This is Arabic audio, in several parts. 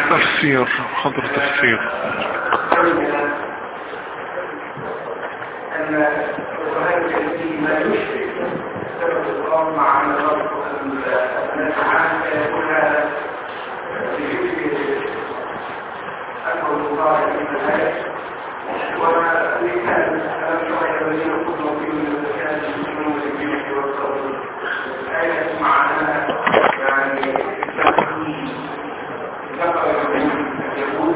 تفسير حضر تفسير أن القرآن الكريم ما يشرك سبب القرآن مع أن الناس عنه يقول هذا بذكر أنه الله من الآية وما كان ألم تر الذين كفروا في المكان يؤمنون بالجنة والصبر الآية معناها يعني ذكر يقول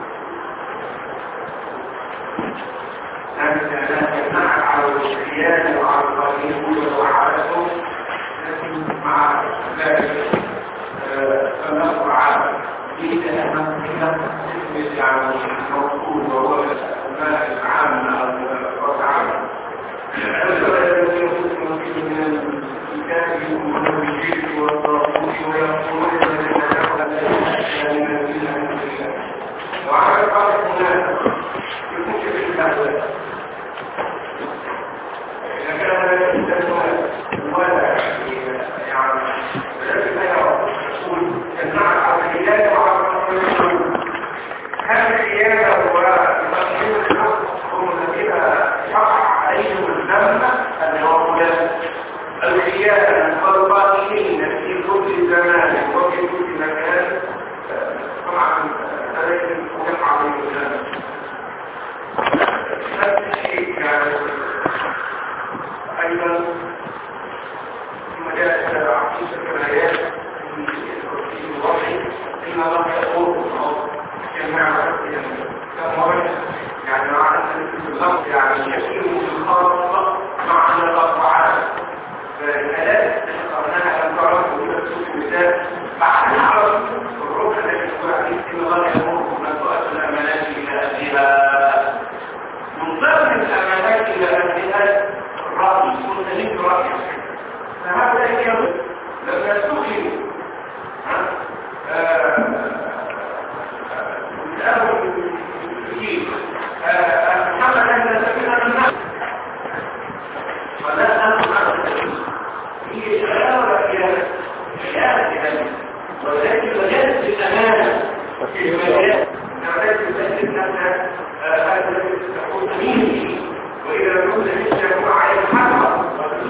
أن نمنع على الشريان وعلى القانون وعادتهم لكن مع ذلك فنقر على في أهم يعني موجود وهو الماء العام والعام الذي يكون من الكتاب يؤمنون بالجيش والطاغوت ويقولون من وعلى الأرض هناك يكون في الأهوال إذا كان الإنسان ولا يعني الذي لا يقول يمنع على الحياد وعلى الحياد هذا الحياد والتقديم هم الذين يقع عليهم الذنب الجواب الحياد والقائلين في كل زمان وفي كل مكان طبعا هذا يقع عليهم الذنب نفس الشيء يعني أيضا مجال عقيدة الآيات في الوحي إن الله يقول جماعة كمرة يعني مع اللفظ يعني يكون الخاصة مع الأطبعات فالآيات ذكرناها لم تعرف وتسوق المثال بعد العرب الروح التي تقول عليه إن الله يأمركم أن تؤدوا الأمانات إلى أهلها من ضمن الأمانات إلى أهلها الرأي مختلف رأي فهذا يجب لما سئلوا محمد أن سبيل الناس ولا أنت هي شغالة فيها ولكن مجال الأمانة في المجال نعرف أن هذا تكون أمين وإذا كنت تشتغل على الحرب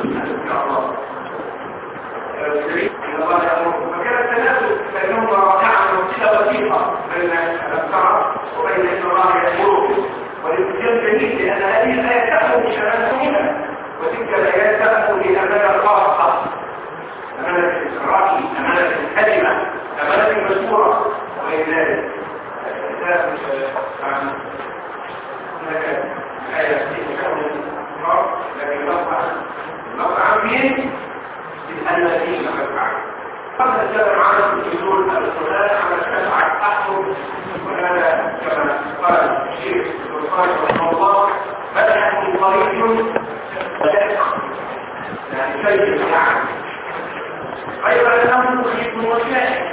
فكان التناسب بينهم رائعا وصلة وثيقة بين الأفكار وبين الله يأمرهم والاتجاه جميل لأن هذه الآية تأمر بشمالها وتلك الآيات تأمر بأمانة خاصة أمانة الرأي أمانة الكلمة أمانة المشورة وغير ذلك هناك آية في كون الرب لكن نقع مين الذين فعلوا قبل السلام عليكم يقول القرآن على الشفعة أحمر وهذا كما قال الشيخ الرسول رحمه الله بدأ من طريق يعني كيف يعني أيضا الأمر مخيف وشائك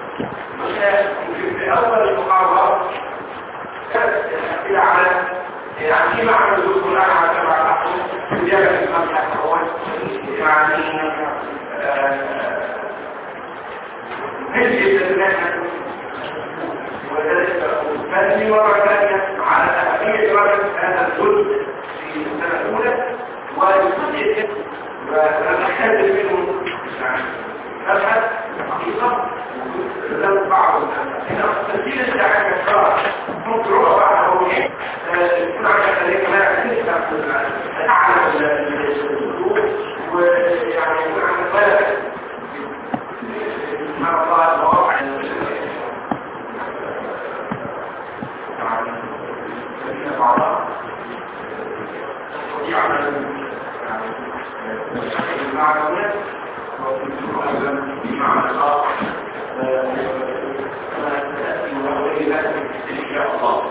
في أول المقارنة كانت الأسئلة على يعني ايه معنى الوصول على سبع أحكام زيادة المسح الأول يعني نجد الناس وذلك ثاني مرة ثانية على أهمية دراسة هذا الجزء في السنة الأولى والجزء ونحتاج منه يعني نبحث حقيقة لو بعض تسجيل الدعاية الشرع ممكن روح بعض أولين يكون عندك ذلك ما يعتمد أعلى الظروف ويعني يكون عندك بلد مع الله المواقع الذين بعضها يعمل المعلومات ويكون أيضا بمعنى الآخر إن شاء الله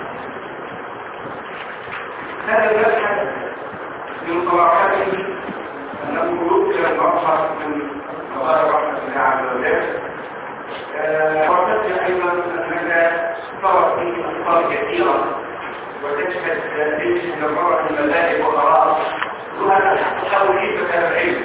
هذا المبحث من طبعاته أنه يذكر المبحث من قضايا رحمة الله عز وجل وتذكر أيضا أنك صارت فيه أخطار كثيرة وتشهد من المرة المذاهب وقرار وهذا تحاول كيف كان العلم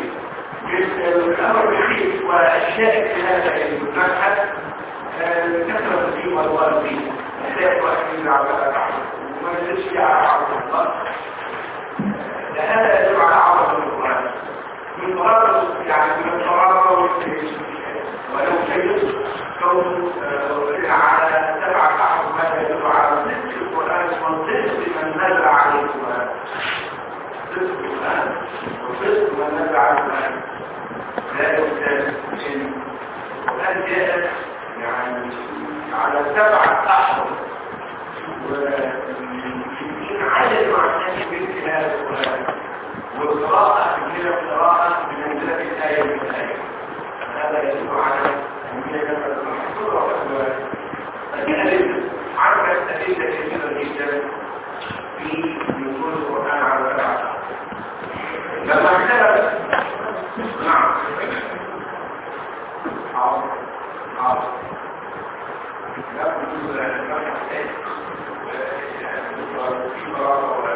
الأمر الوحيد والشائك في هذا المبحث كثرة الجسدي والقلبي لا يؤثر على الأحد وما يدلش على عظمة الله. هذا يدل على عظمة القرآن من قرار يعني من قرار ولو شيء كون على 7 أحد ما يدل على نصف القرآن ونصف من نزل عليه القرآن نصف القرآن ونصف من نزل عليه القرآن لا يمكن القرآن جاء يعني على 7 أحد ومن عدد معناه بالكلام القرآن والقراءة من القراءة بمنزلة الآية من الآية هذا يدل على أهمية المحصول لكن أدلة عرفت أدلة كثيرة جدا في نزول القرآن على 7 لما اختلف نعم حاضر لا نزول القرآن في قراءة ولا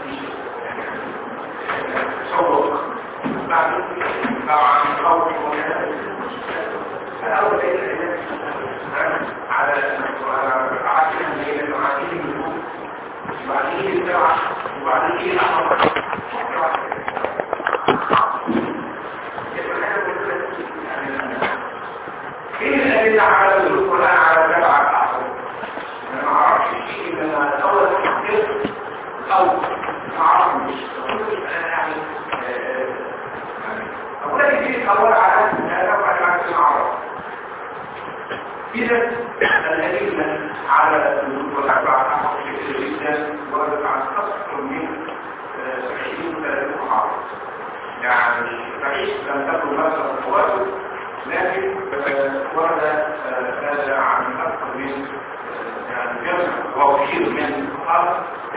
تصور بعد عن قول فأول على عشان ليلة وعشان وبعدين السبعة وبعدين الأحمر ايه الأدلة على القرآن على 7 أحمر؟ أنا ما أعرفش شيء إلا الأول أو ما أعرفش يعني أولا يجي الأول على نوع المعرفة العرب إذا الأدلة على القرآن أحمر كثير جدا وردت عن أكثر من 20-30 محاضرة يعني صحيح لم تكن مثلا التواصل لكن ورد هذا عن أكثر من يعني جمع وكثير من الأرض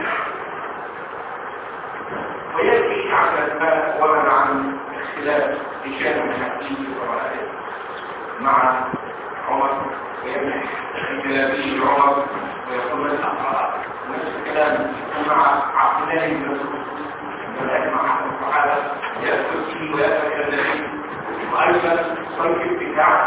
ويأتي على ما ورد عن اختلاف هشام بن حكيم ورائه مع عمر ويمنح انجلابي عمر ويقول من أقرأ نفس الكلام مع عبد الله بن مسعود مع الصحابة يأكل فيه ويأكل الذي وأيضا صيف بتاع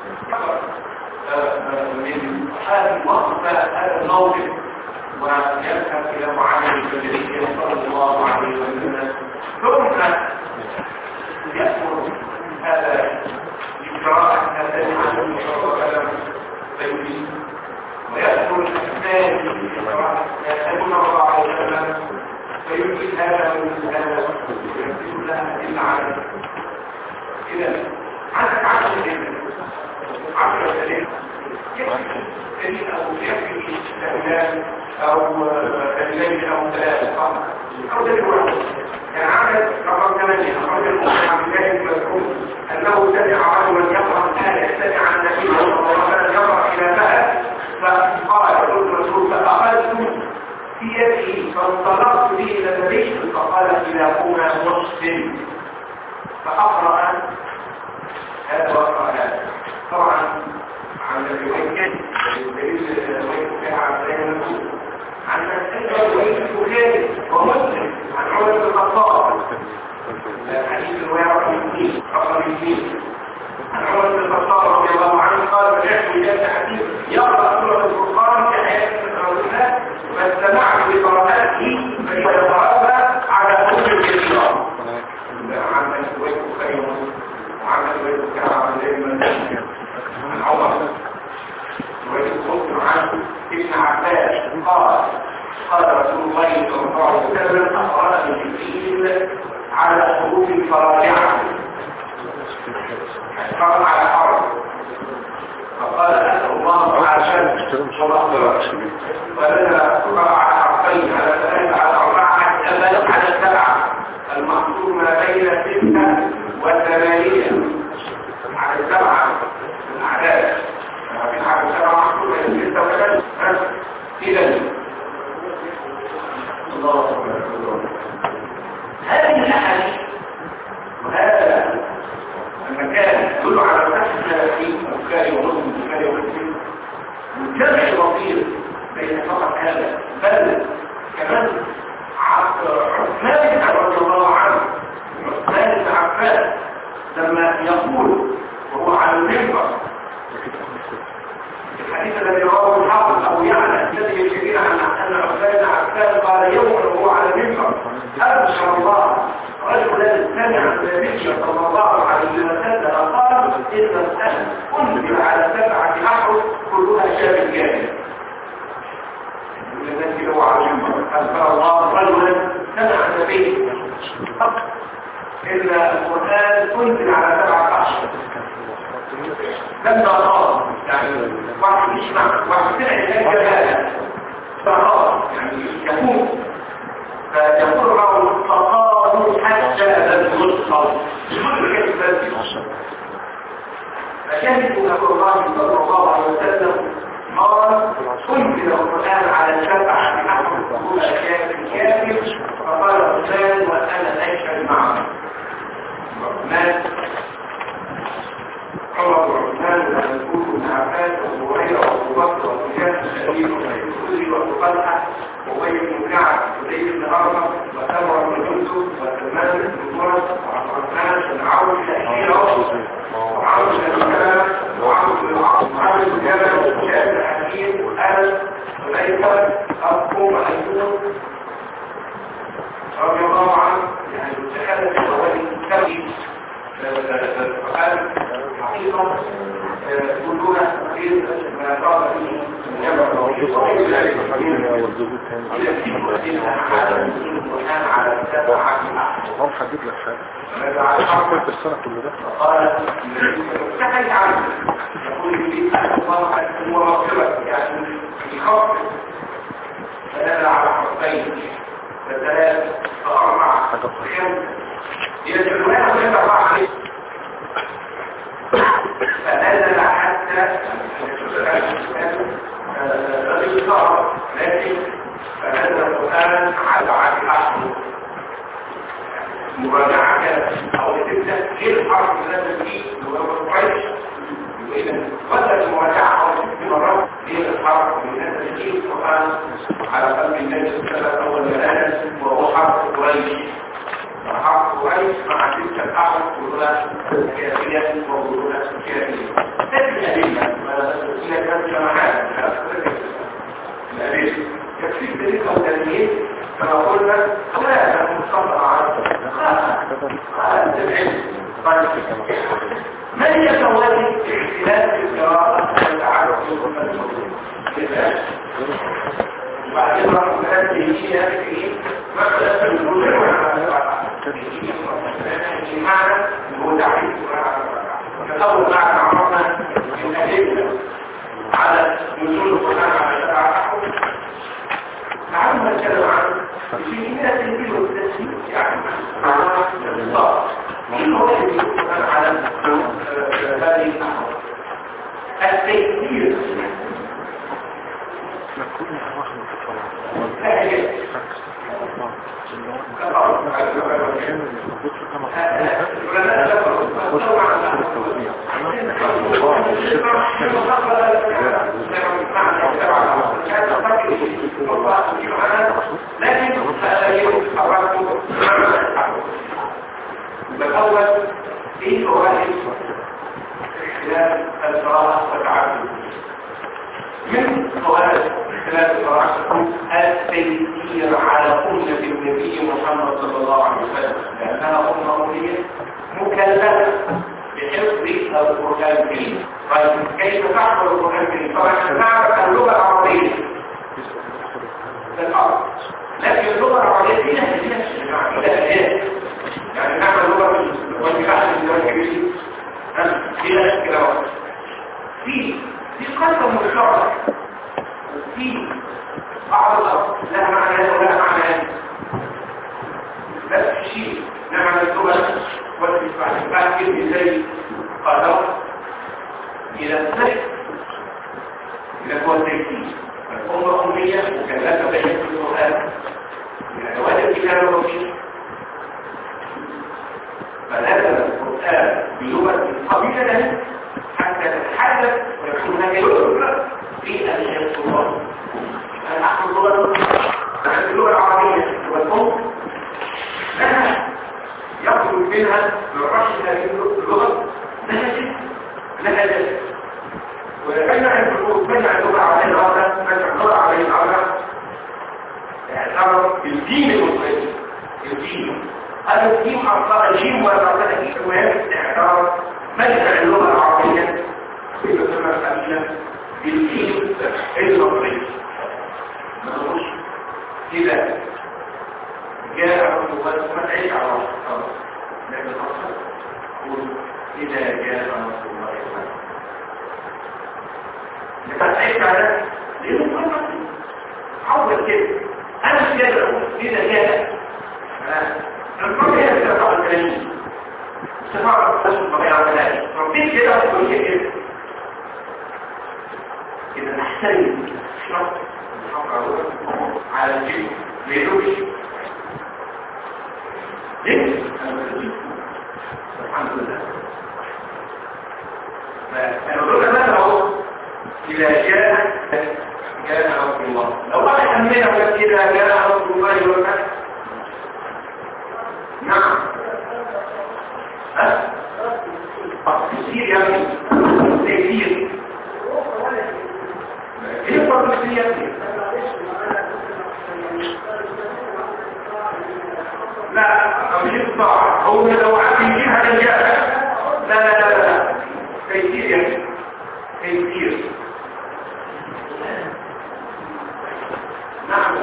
من هذا الوقت هذا الموقف ويذهب إلى معامل البدرية صلى الله عليه وسلم ثم يأمر هذا بقراءة هذا العلم صلى الله عليه وسلم ويأمر الثاني بقراءة هذا صلى الله عليه وسلم فيمكن هذا ويمكن هذا ويمكن لها إلا عليه. إذا عندك 10 دليل دليل أو يكفي استهلال أو دليل أو 3 أو دليل واحد. يعني عدد رقم 8 أخرج المسلم عن الله المذكور أنه سمع رجلا يقرأ الآية سمع النبي صلى الله عليه وسلم يقرأ إلى بلد فقال يقول الرسول فأخذت في يده فانطلقت به إلى النبي فقال كلاكما مسلم فأقرأ هذا وأقرأ هذا. طبعا عن الرواية الدليل الرواية عن بيان عن الرواية البخاري ومسلم عن عمر بن الخطاب حديث الرواية رقم 2 عن عمر بن الخطاب رضي الله عنه قال رجعت إلى حديث يقرأ سورة الفرقان كحياة الرسول فاستمعت لقراءته فهي يقرأها على أمور كثيرة عن الرواية البخاري وعن الرواية البخاري عن عمر ويقول عن ابن عباس قال رسول الله صلى الله عليه وسلم أقرأ الجبريل على حروف فراجعة قرأ على حرف فقال أسأل الله عشان ومغفرة فلنا قرأ على حرفين على 3 على 4 حتى بلغ على 7 المقصود ما بين 6 و8 على 7 الأعداد لكن على 7 محصول بين 6 و8 إذا هذه الأحاديث وهذا المكان يدل على فتح في البخاري ومسلم والجمع الوطير بين فقط هذا بل كمان عثمان رضي الله عنه عثمان بن عفان لما يقول وهو على المنبر الحديث الذي رواه النبي صلى الله عليه وسلم قال إن الأهل أنزل على 7 أحرف كلها شاب جاهل. الناس كده وعلم أذكر الله رجلا سمع النبي إن القرآن أنزل على 7 أحرف لما قال يعني واحد يسمع واحد سمع الناس جهالا فقال يعني يقول فيقول له فقالوا حتى لم يدخل فشهدوا نبي الله صلى الله عليه وسلم قال أنزل القرآن على 7 أحرف كل كافر فقال فلان وأنا أشهد معه عمر وعثمان ومسعود بن عباس وابو هريره وابو بكر وزياد بن سعيد وسعيد وابو طلحه وابي بن كعب وزيد بن ارقم وسمره بن جندب وسلمان بن مرد وعبد الرحمن بن عوف وعمرو بن سلمه وعمرو بن العاص وعمرو بن جبل وشاب بن حكيم وانس وزيد ابو ايوب رضي الله عنه يعني تخلف الوالد الكبير فقال حقيقة كلنا تقرير ما قال فيه هم حدد لك حاجة السنة كل ده قال تحيي عنه يقول لي الله هو مغفرة يعني يخفف فنزل على حرفين فثلاث فأربع فخمس يجعلونها ولا يتبع عليه فنزل حتى الإصرار لكن فنزل القرآن على الأحرف مراجعة أو تبدأ غير الحرف اللي نزل فيه هو قريش وإذا المراجعة أو 6 مرات غير الحرف اللي نزل فيه القرآن على قلب النبي صلى الله عليه وسلم أول ما وهو حرف قريش حرف قريش مع تلك الأحرف كلها كافية وكلها كافية. هذه الأدلة إلى كم جماعات الأدلة يكفي ذلك التنمية كما قلنا لا مصطلح عن العلم. ما هي فوائد اختلاف القراءة والتعرف والتنمية؟ وبعدين رقم 3 هي مثلا المدير معنى هو تعريف الأول بعد عرفنا الأدلة على نزول القرآن على 7 أحرف تعالوا نتكلم عن الكلمات التي والتسمية يعني معناها الإطلاق من هو القرآن على هذه الأحرف التيسير الأول في فوائد اختلاف القراءة والتعدد. من فوائد اختلاف القراءة التيسير على أمة النبي محمد صلى الله عليه وسلم لأنها أمة أمية مكلفة بحفظ القرآن الكريم. طيب كيف تحفظ القرآن الكريم؟ طبعا نعرف اللغة العربية للأرض، لكن اللغة العربية دي لها يعني نعمل لغة والمحاحة الكريم فيها كلاوات في قسم مشترك في بعض الأرض لها معنى ولا معنى نفس الشيء نعمل اللغة والمحاحة زي قدر إلى الثالث إلى هو التيسير الأمة أمية مكلفة بحفظ القرآن من أدوات الكتاب الرقيق فنزل القرآن بلغة قبيلة حتى تتحدث ويكون هذه اللغة في الحفظ الله. أنا أحفظ اللغة العربية والأم لها يخرج منها من رشد هذه اللغة نهجة ويجمع الحروف منع اللغة عليه العربة منع اللغة عليه العربة اعتبر الدين المصري الدين هذا الجيم أصلا الجيم ولا الجيم المهم استعراض مجمع اللغة العربية في مسمى الأمينة بالجيم المصري ما نقولش إذا جاء رسول الله ما تعيش على رسول لكن الأصل يقول إذا جاء رسول الله لما تعيش على ليه مصري حول كده أنا مش قادر أقول إذا جاء الفرق هي السفارة الثانية السفارة الثانية طبيعة ثانية ربين كده أقول كده إذا نحترم شرط على الجيب ليلوش ليه؟ الحمد لله فالرجل مثلا هو إذا جاء رسول الله لو واحد أمنه إذا جاء رسول الله والفتح نعم تفسير يا ابني تفسير ايه فرق التفسير يا ابني لا مش الطاعة هو لو عارفين هذا الجاهل لا تفسير يا ابني تفسير نعم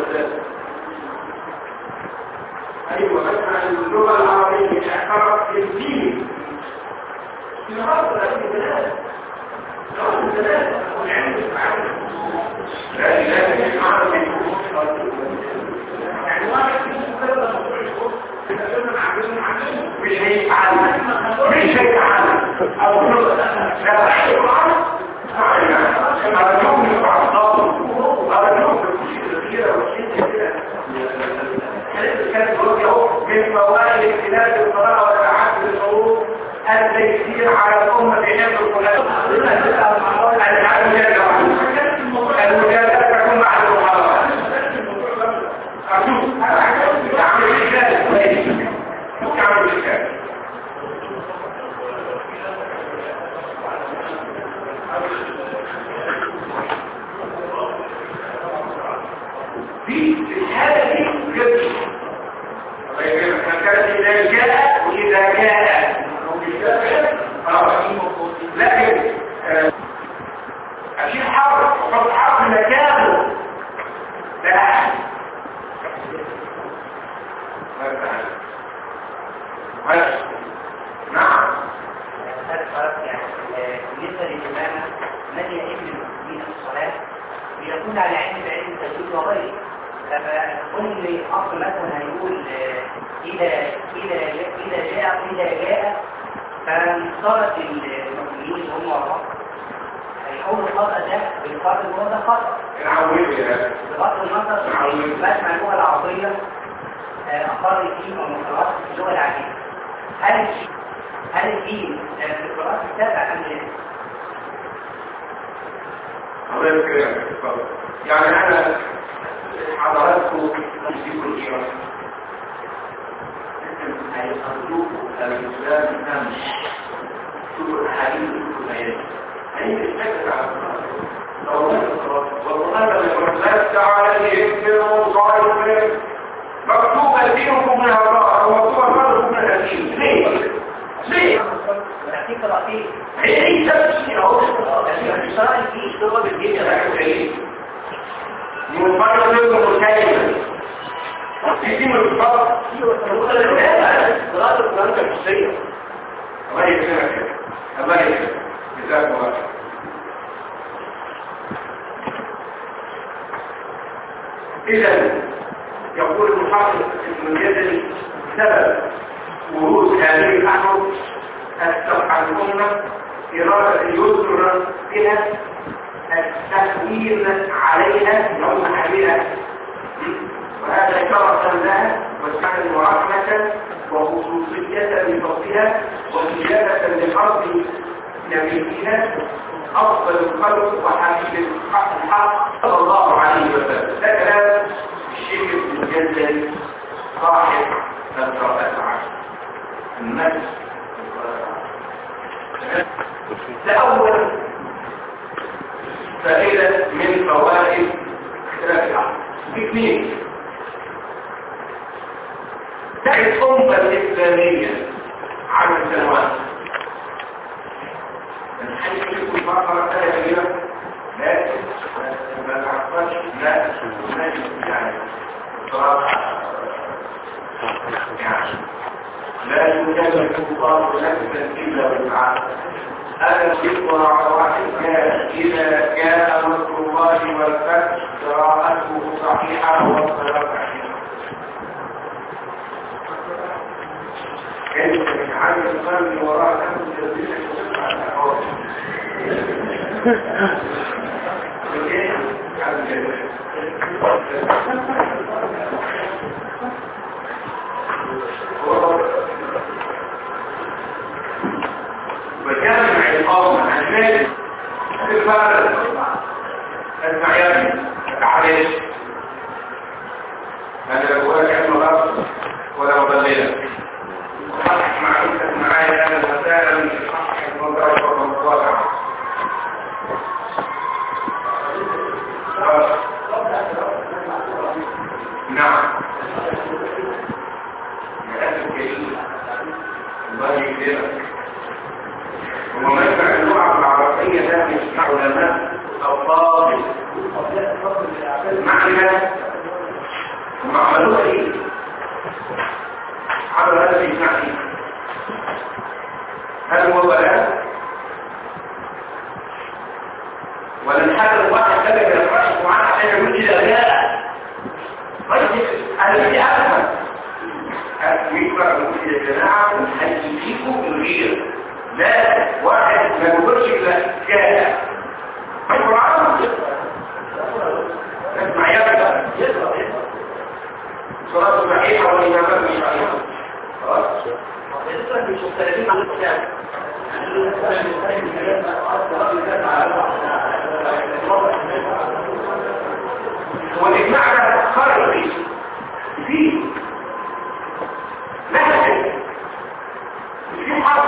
أيوة مثلا اللغة العربية اعترف بالدين في مصر في البلاد والعلم لا إله إلا مش هيتعلم أو أرجوك كانت وجهه من فوائد اختلاف الصلاة وتعدد الحروف التيسير على الأمة في نفس الخلاف المجادلة تكون بعد المحاضرة أرجوك تعمل الإشكال تعمل الإشكال في الحالة دي جد كانت إذا جاء وإذا جاء لكن أشيل حرف وحط حرف مكانه لا نعم بالنسبة للإمامة من يئم المسلمين الصلاة بيكون على علم بعلم التجويد وغيره فكل أصل مثلا هيقول إذا جاء فانصرت المسلمين هم وراء هيحولوا الخطأ ده بالخطأ اللي هو ده خطأ بغض النظر بسمع اللغة العربية أقارب فيه ومقررات في اللغة العادية هل الدين في القراءات السابعة أم لا؟ الله يذكرك يعني أنا حضراتكم تمسكوا الإيران هيصدقوا الإسلام نمش شوفوا الحديث شوفوا الآيات هي تشتكل على والله لست عليهم بالمصائب مكتوب دينكم من الله ومكتوب فرضكم من الدين ليه؟ تحقيق رأيي هي تفسير اهو الإسرائيل فيه اشتغل بالدين يا ايه مفرق منكم الكلمة في من الفرق قراءة القرآن كالحسية الله يكرمك الله يكرمك جزاك الله إذا يقول المحافظ ابن الجزري سبب ورود هذه الأحرف السبع الأمة إرادة يسر بها التأويل عليها يوم حبيها وهذا شرفا لها وسعا ورحمة وخصوصية لفضلها وزيادة لحظ نبيها أفضل الخلق وحبيب الحق صلى الله عليه وسلم ده كلام الشيخ ابن الجزري صاحب القراءات العشر النفس لأول فائدة من فوائد اختلاف العقل اثنين تعد أمة فقرة ثانية لكن ما تعرفش لا يعني صراحة يعني لا يكلف الله نفسا إلا وسعها أنا الذكر على واحدها إذا جاء نصر الله والفتح قراءته صحيحة والصلاة صحيحة كيف يجعل القلب وراء نفسه الذين يصدق على الأحوال وجمع القوم عن ذلك الفارق المعيار التعريش هذا هو كلمة غلط ولا مضللة وصحح معرفتك معايا هذا المسائل من صحح المنظر والمطالعة نعم لأسف كريم الله يكرمك ومنفع اللغة العربية ده مش علماء أو طالب معنى هم عملوها ايه؟ عملوا هذا في معنى هل هو بلاء؟ ولا الحاجة الواحد ده اللي يفرش معاه عشان يقول كده لا أنا بدي أفهم يقرأ يقول يا جماعة هيجيكم الغير لا واحد ما يقولش إلا كده القرآن اسمع يبدأ صلاة صحيحة والإمامات مش صحيحة خلاص مش مختلفين عن الكتاب والإجماع ده خرج فيه نهج في حرب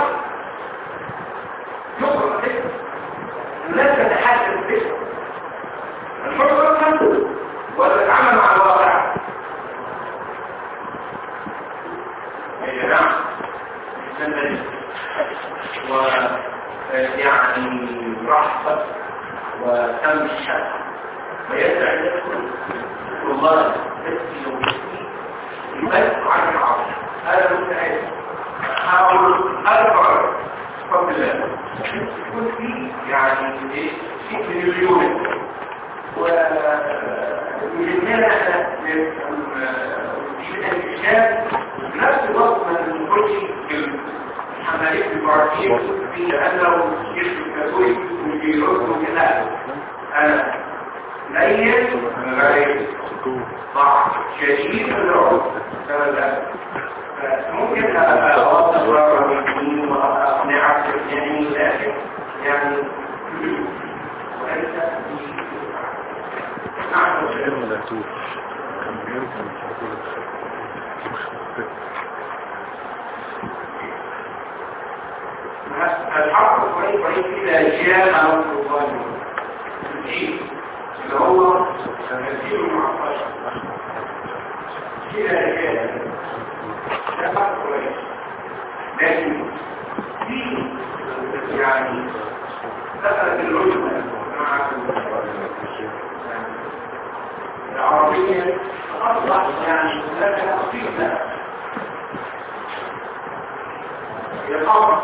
يقرأ كده الناس تتحكم به الحكم ولا تتعامل مع الواقع يا جماعه ويعني رحبه وتمشى ويدعي يدخل والله يبقى عن العصر هذا مستعد حاول أربع بفضل الله يكون فيه يعني شيء من اليوم ويجبنا في الانتشاب نفس الوقت ما نقولش بالحملات البرازيل في لأنه يشبه كثولي وفي رسل كده أنا ليل من غير ضعف شديد من العرض ممكن أوصل مرة من الدين وأقنعك يعني لكن يعني وليس الحق كويس إذا جاء نصر الله الدين اللي هو الدين المعطش إذا جاء ده حق كويس لكن في يعني دخلت العلماء مع العربية أصبح يعني لك أصيلة يقام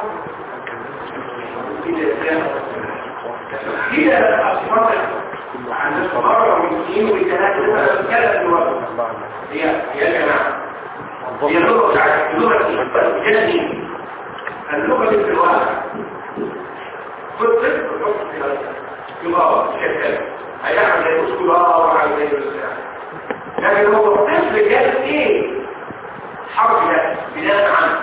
إذا أصبحت عن مرة ومئين وثلاثة ثلاث لغة هي جماعة هي اللغة الجنين اللغة الواقع كل يبقى شكل هيعمل يقول الله وعلى ذلك لكن هو الطفل جاب ايه حرف ده بناء عنه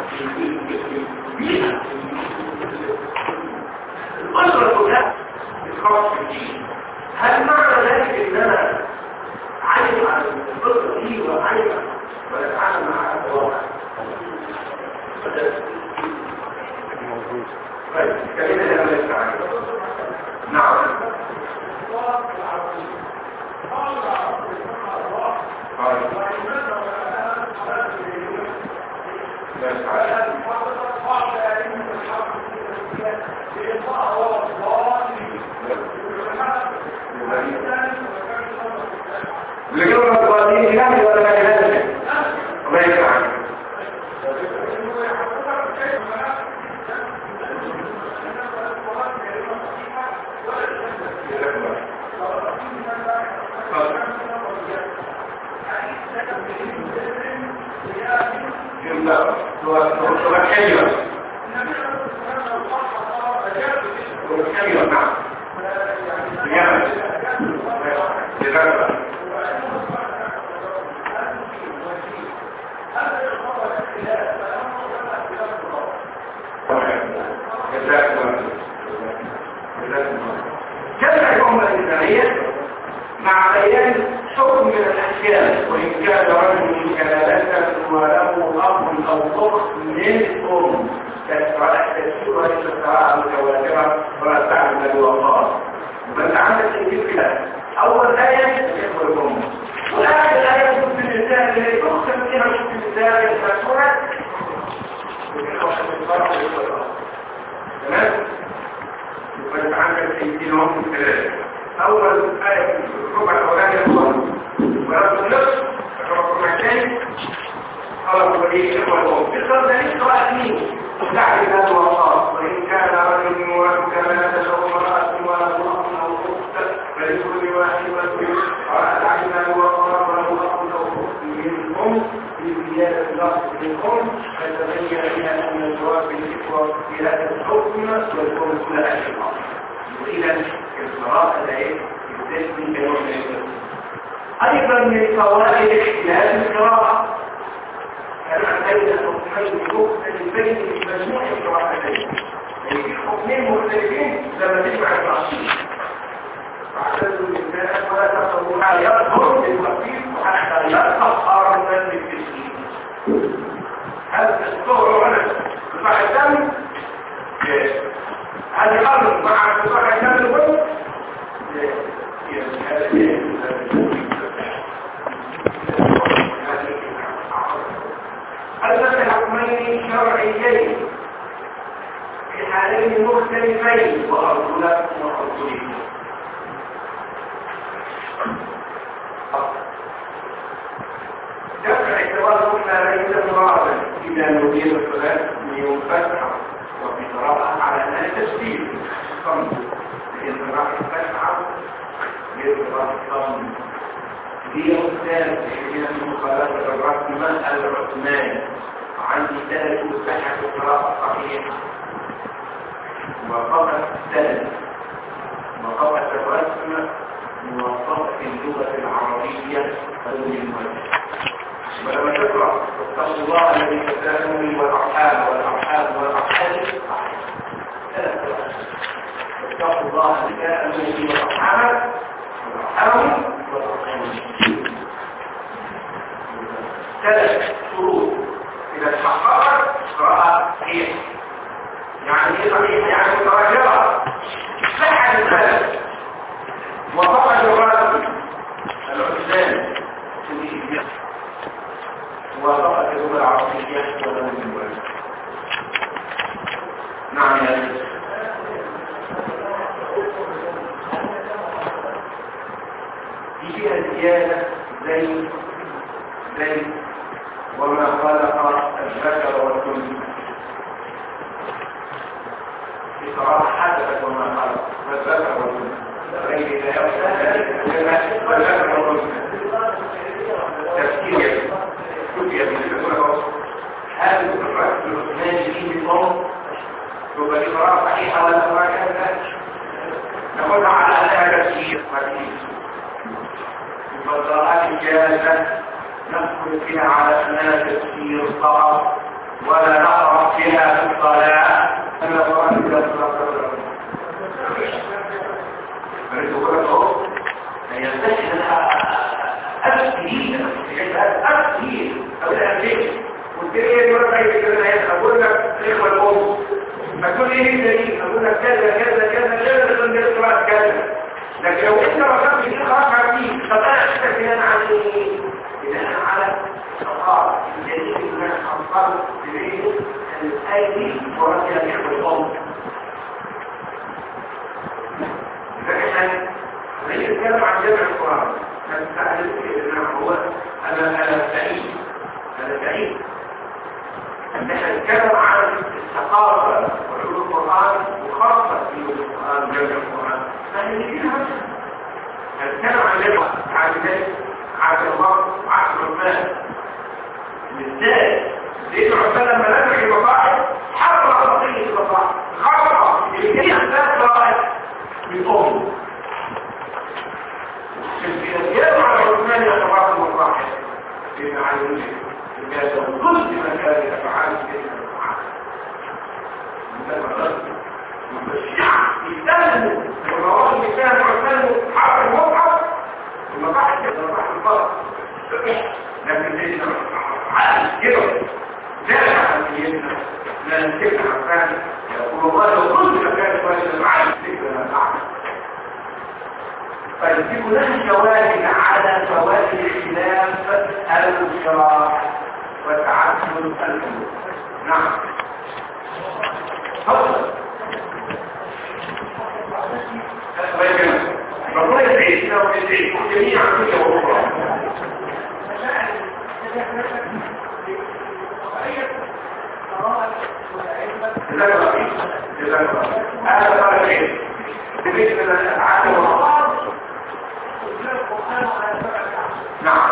الأسرة كلها الخاص بالدين هل معنى ذلك ان انا عايز على القصة دي وعايز ولا اتعامل مع الواقع طيب كلمة لما يستعمل نعم بعد بينام ولا ما بينامش؟ الله يسعدك. جمع الأمة الإسلامية مع بيان حكم من الأحكام وإن كان رجل كلالة وله أب أو أخت منهم كالتأثير والاستطاعة المتواترة ولا تعلم الوقار ومن عندك تنجيب كده أول آية يخبر الأمة وآخر آية شوف النساء اللي تقسم فيها شوف النساء المسؤولة تمام؟ وانت عندك تنجيل هم ثلاثة أول آية الربع الأولاني يقول ورد النصف الربع الثاني خلق وليه إخوة الأم بصر ذلك قراءة مين؟ تعرف هذا الوصال وإن كان رجل وإن كان تشعر مرأة وله أخ أو أخت فلكل واحد مسؤول تعرف هذا الوصال وله أخ أو أخت منهم في زيادة اللفظ منهم فتبين بها أن الجواب بالإخوة في هذا الحكم والكون كل أشياء وإذا الصراط العين يستثني كنوع من أيضا من فوائد اختلاف القراءة كان بين الحكمين مختلفين في مجموع القراءتين يعني حكمين مختلفين لما تجمع التعصيب فاعتدوا للناس ولا تقربوا حتى يظهر بالتخفيف وحتى يظهر أرضا بالتسليم هذا الصور هنا بصح الدم هذه أرض مع بصح الدم الوقت أثبت حكمين شرعيين في حالين مختلفين وأرجلات وأرجلين دفع اعتبار ما ليس مرادا إذا نودي الصلاة من فتحة وفي قراءة على أنها تسبيل صمت لأن راح الفتحة يقرأ الصمت هي أستاذ هي المخالفة الرسمة العثماني عندي ثلاث مساحة قراءة صحيحة وقفت الثالث وقفت الرسم موظفة اللغة العربية والمنوية ولما تقرأ اتقوا الله الذي تساءلون والأرحام والأرحام والأرحام اتقوا الله الذي تساءلون والأرحام والأرحام والأرحام ثلاث شروط إذا تحققت قراءة صحيحة يعني ايه صحيح؟ يعني متراجعة صحة الثلاث وفقد الرسم العثمان وفقد اللغة العربية ولم يكن نعم يا دي فيها زيادة زي وما خلق الذكر والأنثى في قراءة حدثت وما خلق الذكر والأنثى غير ذلك والذكر والأنثى تفكير كتير بالفكرة هل الفكرة العثماني فيه الأم تبقى قراءة صحيحة ولا قراءة كذلك نقول على أنها تفكير حديث والقراءات الجازة ندخل فيها على أنها تفسير فقط ولا نقرأ فيها في الصلاة أن القرآن إذا تلقى فريد وقرأته أن يستشهد أسهيل أسهيل أو الأمريك والدنيا يقول لك أقول لك إخوة الأم أقول إيه الدليل أقول لك كذا كذا كذا كذا لازم يقرأ كذا لكن لو أنت رغبت في إقراء فيه طب أنا أشتك بناء على إيه؟ بناء على الأقار الجديد من الأنصار ببيت الآية ورجل الإخوة الأم فإحنا نتكلم عن جمع القرآن نستعرف إنه هو أنا سعيد أن احنا نتكلم عن الثقافة وعلوم القرآن وخاصة في القرآن وجمع القرآن هنتكلم عن لغة عن الناس عن الوقت وعن العمال بالذات لأن العمال لما نزل المصاحف حرر قضية المصاحف خاصة اللي هي أساس رائع من أمه يجمع العثمان يتبعض المصاحف في معلومه لكذا كل مكان يفعل كذا الشعب يستلموا والرواه يستلموا ويستلموا حرف المصحف المصاحف يتبعض الفرق لكن ليس عقل كده لا عقليتنا لا نتبع عفان يقول الله لو كل مكان يفعل معي فكرة الأعلى فيجب لها شواهد على فوائد اختلاف الشرائع وتعدد الأمور. نعم. تفضل. ربنا يسعدنا ويسعدكم جميعا كل أخرى. جزاك الله خير. جزاك الله خير. هذا قال خير. بالنسبة للأفعال والأخبار نعم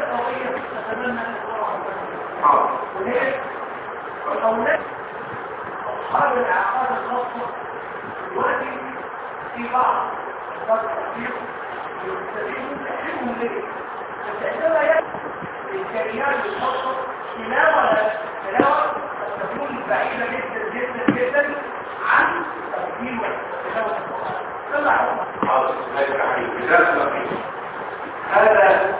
وهي وقولات أصحاب العقاد الخاصة يؤدي في بعض التطبيق يستطيعون تحريمهم ليه فعندما يأتي الكريات الخاصة تلاوة تكون بعيدة جدا جدا جدا عن تقديم تلاوة هذا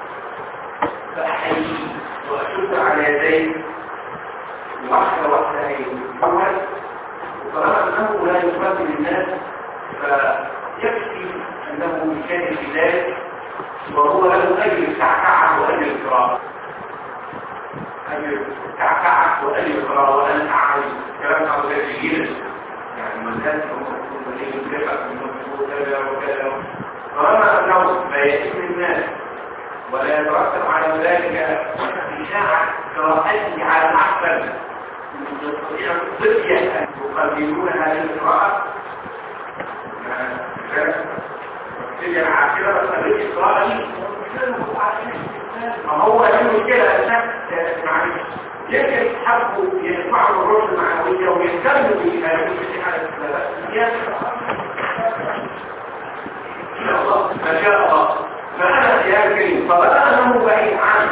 فأحيي وأشد على يديه واحدة واحدة أول وطالما أنه لا يفضل الناس فيكفي أنه يشاهد في ذلك وهو له أجل التعكعة وأجل القراءة أجل التعكعة وأجل القراءة وأن أعمل كلام عن ذلك جيدا يعني من ذلك هم يكون يتبع من كذا وكذا طالما أنه لا يأتي الناس ولا يترتب على ذلك إشاعة قراءته على الأحسن يستطيع الضبية أن يقدمون هذه القراءة تلك العاقلة بس القراءة ما هو له مشكلة معلش يمكن حبوا يدفعوا الروح المعنوية ويهتموا بهذه الحالة ما شاء الله فأنا يا كريم طالما أنه بعيد عنه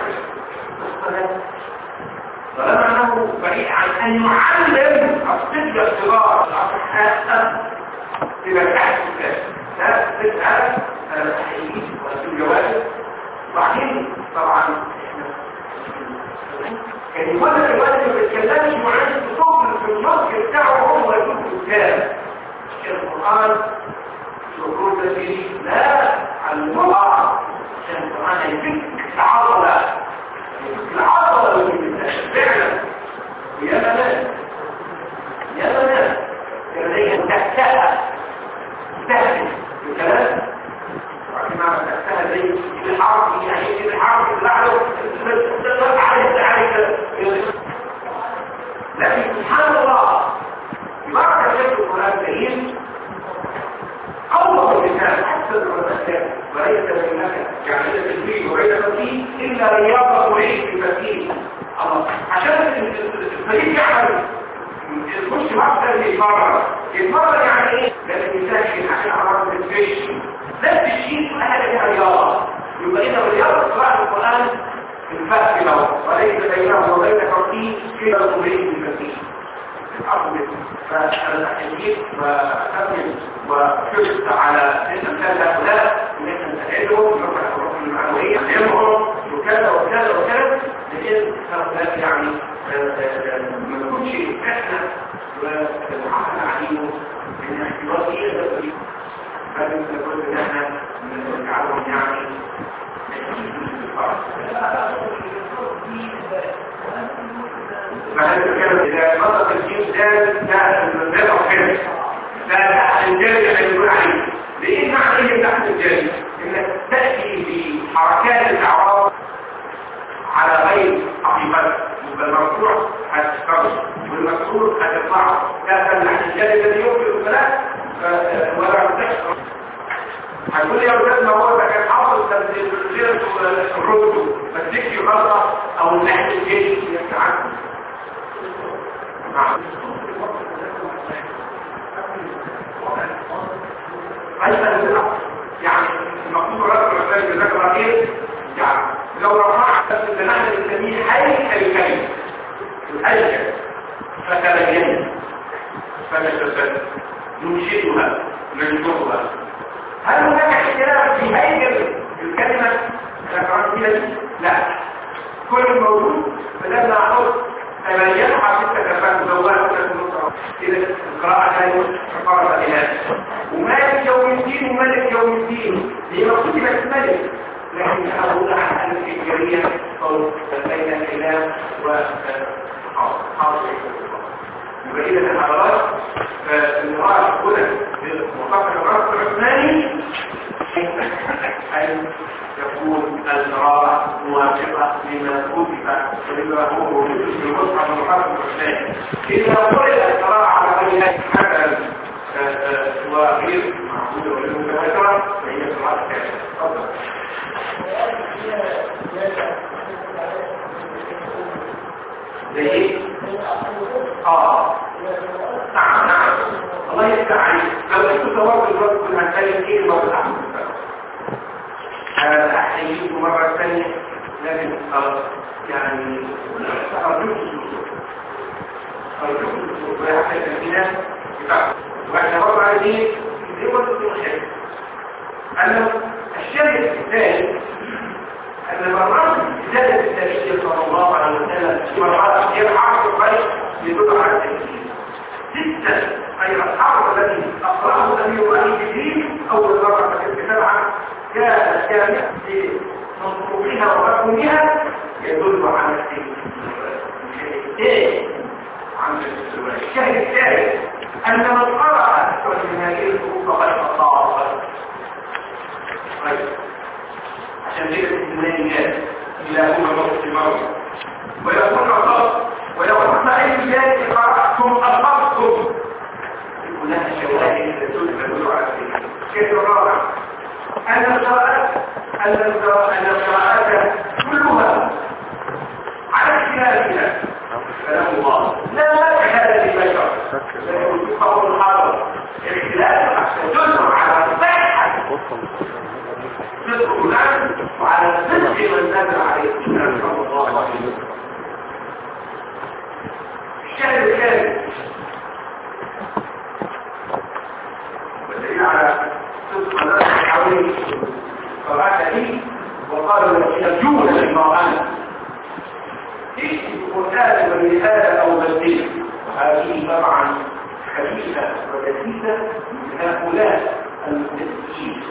طالما أنه بعيد عن أن يعلم الطفل الصغار تبقى تحت الكتاب تسأل الحقيقي والجواب بعدين طبعا كان الولد ما بيتكلمش معاه الطفل في المصر بتاعه هو يكون كتاب القرآن شكور تسيري لا المرأة عشان القرآن يفك العضلة فعلا يا بنات كان هي تحتها الكلام وعلى معنى تحتها زي الحرف يعني الحرف اللي بعده لكن سبحان الله مرة شكل القرآن الكريم أول مثال أحسن المسائل وليس بينك يعني التجويد وعيد فيه إلا رياضة وعيد في فيه الله عشان الفريق يعمل يخش مقصد يتمرن يعني ايه؟ لازم يساعد عشان أمراض الفيش نفس الشيء أنا لديها رياضة يبقى إذا الرياضة قراءة القرآن الفهم له وليس بينه وبين ترتيب كده وعيد في فيه الأرض فالتحديد وأكمل وحرص على الأمثال هؤلاء إن احنا نساعدهم نرفع الحروف المعنوية نعلمهم وكذا وكذا وكذا لأن هؤلاء يعني ما نكونش إحنا والعقل عليهم من احتواء إيه هذا نقول إن احنا نجعلهم يعني فهذا الكلام إذا نطق الجيم ده أخير لا تحت الجاري اللي يقول عليه لإيه معنى إيه تحت الجاري؟ إنك تأتي بحركات الأعراض هتقول لي يا ولاد ما هو ده كان حاصل تنزيل الرد ما تديكش غلطه او ناحيه الجيش يتعدي يعني المقصود رد الرسائل بذكر ايه يعني لو رفعت النحو الاسلامي حي الكلمه الهيكل فتبين فنتبين ننشدها ننشرها هل هناك اختلاف في هيكل الكلمه الفرنسيه؟ لا كل موجود فلما احط تبين حقيقه كفاءه زوال إذا القراءة كانت عبارة إله ومالك يوم الدين وملك يوم الدين هي مقصود بس ملك لكن أقول عن الفكرية أو بين الإله وحاصل يبقى إذا الحضارات فالمراجع هنا لمصطفى الرأس العثماني أن يكون القراءة موافقة لما كتب ولما هو موجود في المصحف المحافظ الثاني إذا قرأ القراءة على غير حسن وغير معقولة وغير متواترة فهي قراءة كاملة. تفضل. زي ايه؟ نعم الله يفتح عليك لو انت صورت الوقت كنت هتكلم ايه المرة الأحمد أنا أحييك مرة ثانية لكن يعني أرجوك ويا حاجة كده واحنا برضه عايزين زي ما قلت لك أن الشيء الثاني أن مرات زادت النبي صلى الله عليه وسلم مرات يرحم الخير يدل على التكليف ستة أي الأصحاب الذي أقرأه النبي وأهل جبريل أول مرة في الكتاب كانت كاملة في مصروفها ومفهومها يدل على التكليف الشاهد الثالث أن من قرأ أكثر من هذه الحروف فقد أصاب عشان ذكر الثمانيات إلى هو نصف مرة ويكون عصاب ويكون أي ذلك قرأتم أصبتم يكون لها شواهد تدل على ذلك. الشيء الرابع أن القراءات كلها على اختلافها كلام الله لا هذا للبشر يقول الحاضر الاختلاف تدل على صحة صدق الآن وعلى صدق من نزل عليه صلى الله عليه وسلم. الشاهد الثالث والدليل على صدق الناس حواليه فبعد لي وقالوا يرجون المرأة ايش القرآن والرسالة أو بديل وهذه طبعا خبيثة وكثيفة من هؤلاء المتدين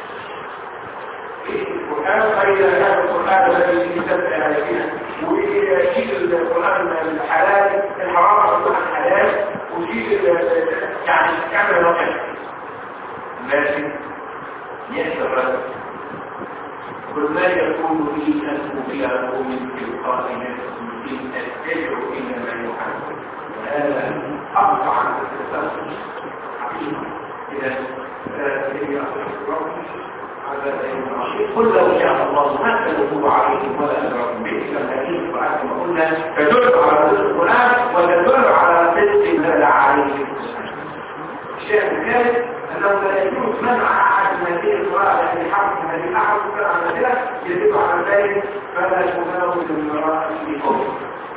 القرآن غير هذا القرآن الذي يكتب آياتنا ويجيب القرآن الحلال الحرام القرآن الحلال ويجيب يعني كامل وكامل لكن يحتفظ كل ما يكون لي أن أبيعه من تلقاء نفسي إن أتبع إلى ما يحب وهذا أقطع عن التصرف حقيقة إذا هي قل لو شاء الله ما تلوه عليهم ولا أدركم بئس الحديث وأنتم قلنا تدل على صدق القرآن وتدل على صدق ما لا عليه الشيء الثالث أنه لا يجوز منع أحد من هذه القراءة التي حرف من هذه الأحد وكان على ذلك يدل على ذلك فلا يتناول من وراء في قوله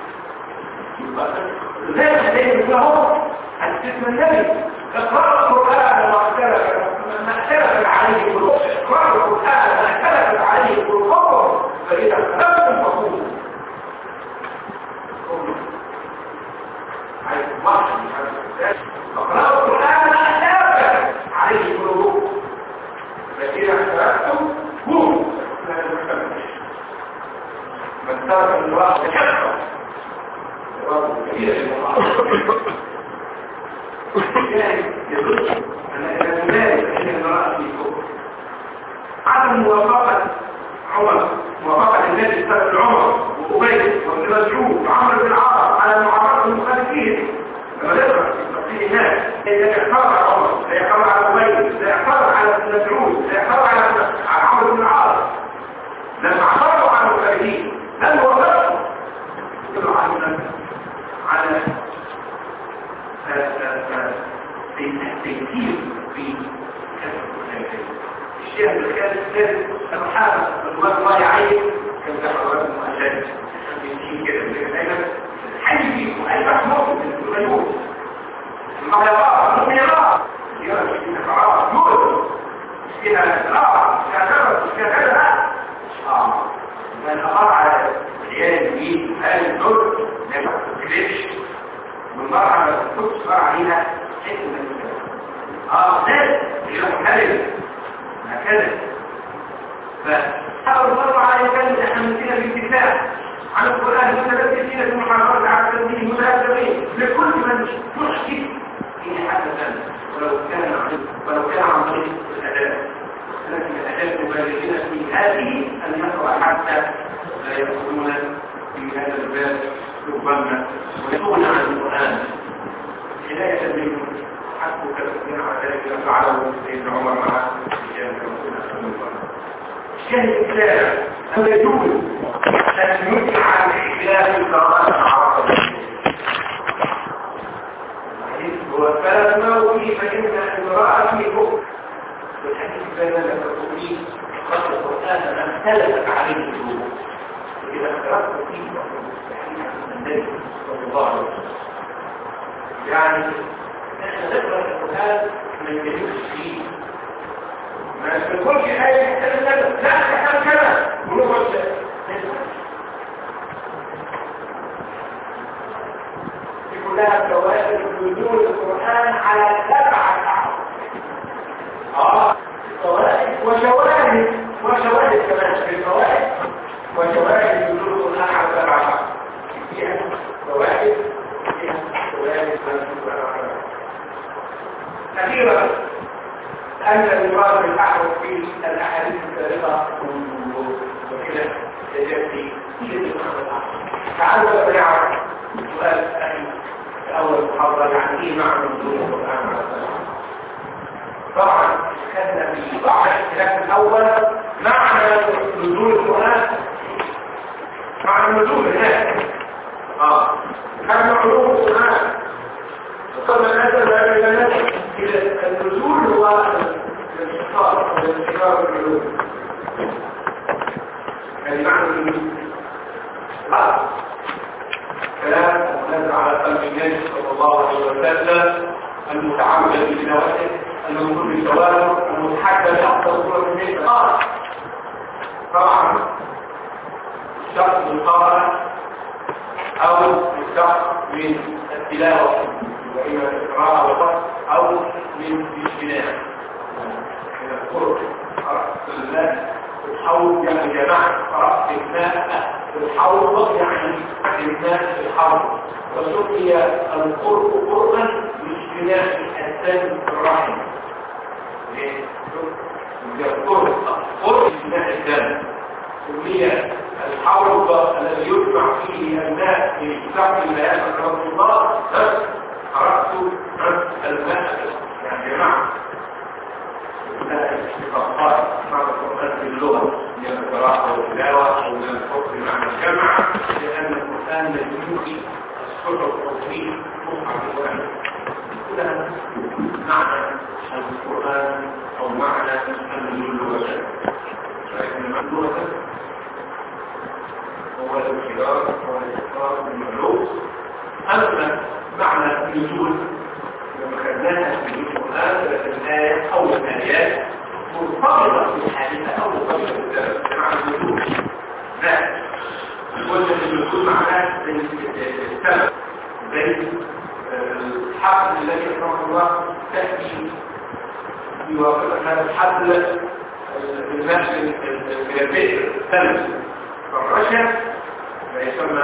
ذلك الذي له الاسم النبي اقرأ القرآن ما اختلف عليه القلوب اقرأ القرآن ما اختلف عليه القلوب فإذا اختلفتم فقولوا عايز واحد اقرأ القرآن ما اختلف عليه القلوب فإذا اختلفتم قولوا من ترك الواقع كفر يدل أن ذلك حين نرى في كفر عدم موافقة عمر موافقة النبي صلى الله عليه وسلم عمر وأبي وابن مسعود وعمر بن العاص على معارضة المخالفين لما نقرأ في الناس إذا اعترض عمر لا يعترض على أبي لا يعترض على ابن مسعود لا يعترض الشيخ الخالد الثالث سبحانه الله يعين كم تحرر المؤسسات في كده دايما حي فيكم اي محمود من الغيوب المغلقات هم يرى يرى في الحرارة يوجد فيها لا فيها كذا من أقر على العيال الجديد هذه الدور ما تكتبش والمرأة ما تكتبش عليها حكمة ناس يبقى محارب هكذا فحاول الله عليه وسلم احنا منتنا بالكتاب عن القرآن ونبدأ فينا في المحاضرات على التنبيه المتأثرين لكل من يحكي في حدثا ولو كان عن طريق الأداء لكن الأداء مبالغين في هذه المسألة حتى لا يدخلون في هذا الباب ربما ويكون عن القرآن هداية منهم حسبك تكون على ذلك فعله سيدنا عمر مع الشيخ الإسلام أن يجوز أن يدعى الاختلاف القراءة العربية وفلما فيه فإن المرأة في كفر والحديث بين الكفرين قد القرآن أن اختلفت عليه الجمهور إذا اختلفت فيه النبي صلى الله عليه وسلم يعني احنا نقرأ القرآن ما يجوز فيه ما تقولش حاجة لا تحتاج كذا ونقول كلها فوائد نزول القرآن على 7 فوائد وشواهد كمان في الفوائد وشواهد نزول القرآن على 7 فيها فوائد فيها فوائد أخيرا أن المراد بالأحرف في الأحاديث السابقة وكذا يجب في تعالوا نعرف سؤال أول محاضرة يعني إيه معنى نزول القرآن على السلام طبعا خدنا في بعض الاختلاف الأول معنى نزول القرآن معنى النزول هناك خدنا علوم القرآن وصلنا نزل إلى نزل إلى النزول هو الانتصار والانتصار العلوم يعني معنى النزول كلام نزل على قلب النبي صلى الله عليه وسلم المتعمد بتلاوته المنظور بالتوالد المتحدى بأفضل صورة من طبعا الشخص من القراءة أو الشخص من التلاوة وإما القراءة والضبط أو من الاجتناع من القرب الحوض يعني جماعة قراءة الماء الحوض يعني الماء في الحوض وسمي القرب قربا لاجتناع الدم في الرحم القرب اجتناع الدم سمي الحوض الذي يجمع فيه الماء لإجتماع الماء رحمه الله قرأت الماء يعني جماعة الاشتقاقات مع القرآن في اللغة من القراءة والتلاوة أو من الحكم مع الجمع لأن القرآن يجوز الصحف والتوحيد مصحف القرآن كلها معنى القرآن أو معنى اللغة فإن اللغة هو الانحدار والاستقرار المعلوم أما معنى النزول لما خدناها في القرآن الآية أو الآيات مرتبطة بالحادثة أو مرتبطة مع النزول لا قلنا أن النزول معناه السبب زي الحبل الذي رحمه الله تأتي يوافق هذا الحبل بالنفس البئر سلم فالرشد لا يسمى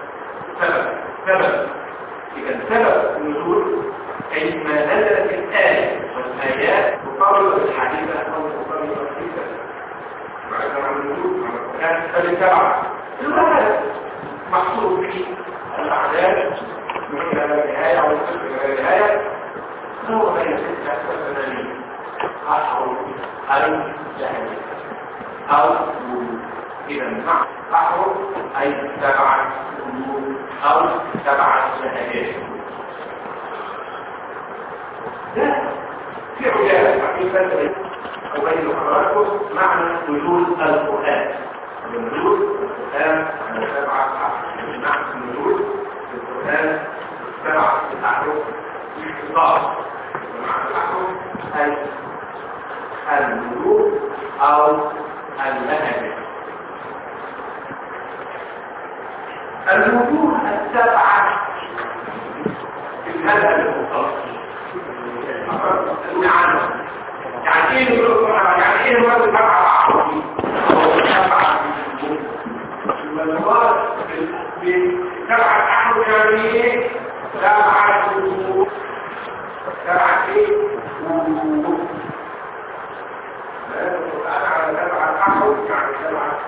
سبب إذا سبب النزول أي ما نزلت الآية والآيات مقابلة الحديثة أو مقابلة الحديثة بعد عن النزول كانت فلسبعة المثل محصور في الأعداد من النهاية أو النهاية هو ما يسمى الثمانين أشهر أي جاهلية أو إذا مع أحرف أي 7 أمور أو 7 شهادات لا في عجالة حقيقة أبين لحضراتكم معنى وجود القرآن. وجود القرآن على 7 أحرف. معنى وجود القرآن 7 أحرف باختصار. ومعنى الأحرف أي الوجود أو اللهجة. الوجوه 7 في المذهب المختص. يعني ايه نقول يعني ايه الوجه 7 عربي او 7 والوجه ب7 احرف يعني ايه 7 وجوه 7 ايه وجوه انا على 7 احرف يعني 7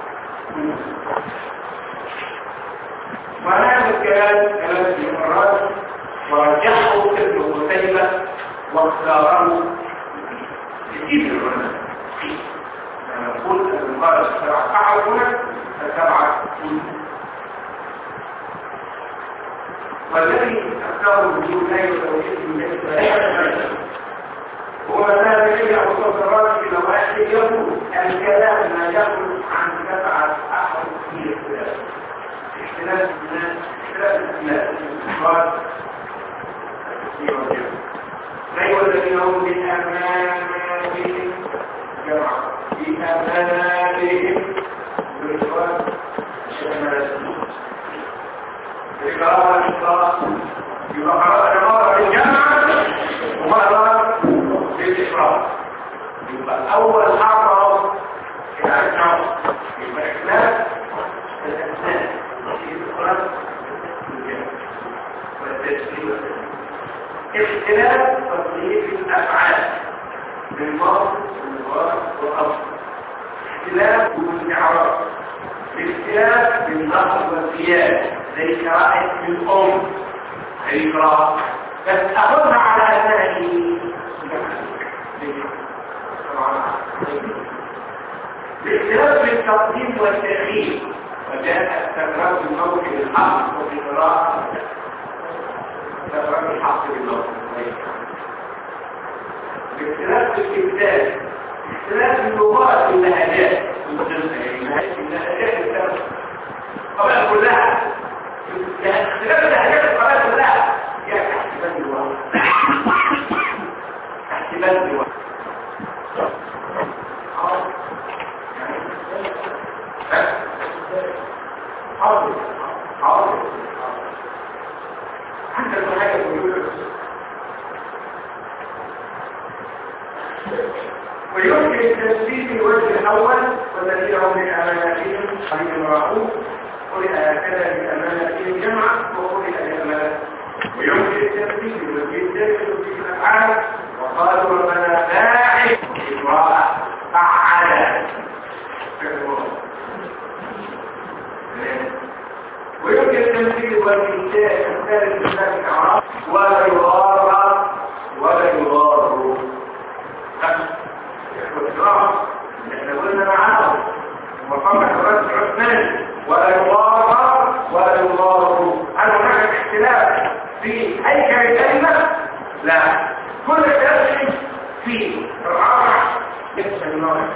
وهذا الكلام كلام الإمارات ورجحه ابن قتيبة واختاره كثير من العلماء. أنا أقول أن المرض 7 أحرف هنا ف7 والذي اختاره بدون أي توجيه من ذلك هو مثلا يجي أبو صدرات في نواحي يقول الكلام ما يخرج عن 7 أحرف في الاختلاف. اختلاف الناس غير الذين هم بأمانهم جمعا بأمانهم بالإخوان الشمالات بالإقرار الإخلاص يبقى مرة بالجمع ومرة بالإخلاص. يبقى أول حرف يبقى يبقى إخلاص الأسنان اختلاف تصريف الافعال من مصر والمضارع والاصل. اختلاف والاعراب. اختلاف بالنقل والقياس زي قراءة الام زي قراءة بس اخذها على انها الاختلاف بالتقديم والتاخير وجاء استدراك الموت بالحق وفي قراءة استدراك الحق بالموت. باختلاف الكتاب اختلاف اللغات واللهجات القبائل كلها اختلاف اللهجات القبائل كلها هي تحت بند الوقت تحت بند الوقت حاضر حاضر حتى لو حاجه ويمكن التنسيق الوجه الاول والذين هم من اماناتهم حديث راحوه قرئ هكذا باماناتهم جمعا وقرئ باماناتهم. ويمكن التنسيق الوجه الثاني في الافعال وقالوا ربنا باعث امراه فعل. ويمكن التمثيل والإنتاج الثالث من ذلك الأعراف ولا يضار ولا يضار. احنا قلنا معاهم وصلنا الرد العثماني ولا يضار ولا يضار. هل هناك اختلاف في هيكل الكلمة؟ لا، كل اختلاف في الرابع ليس النار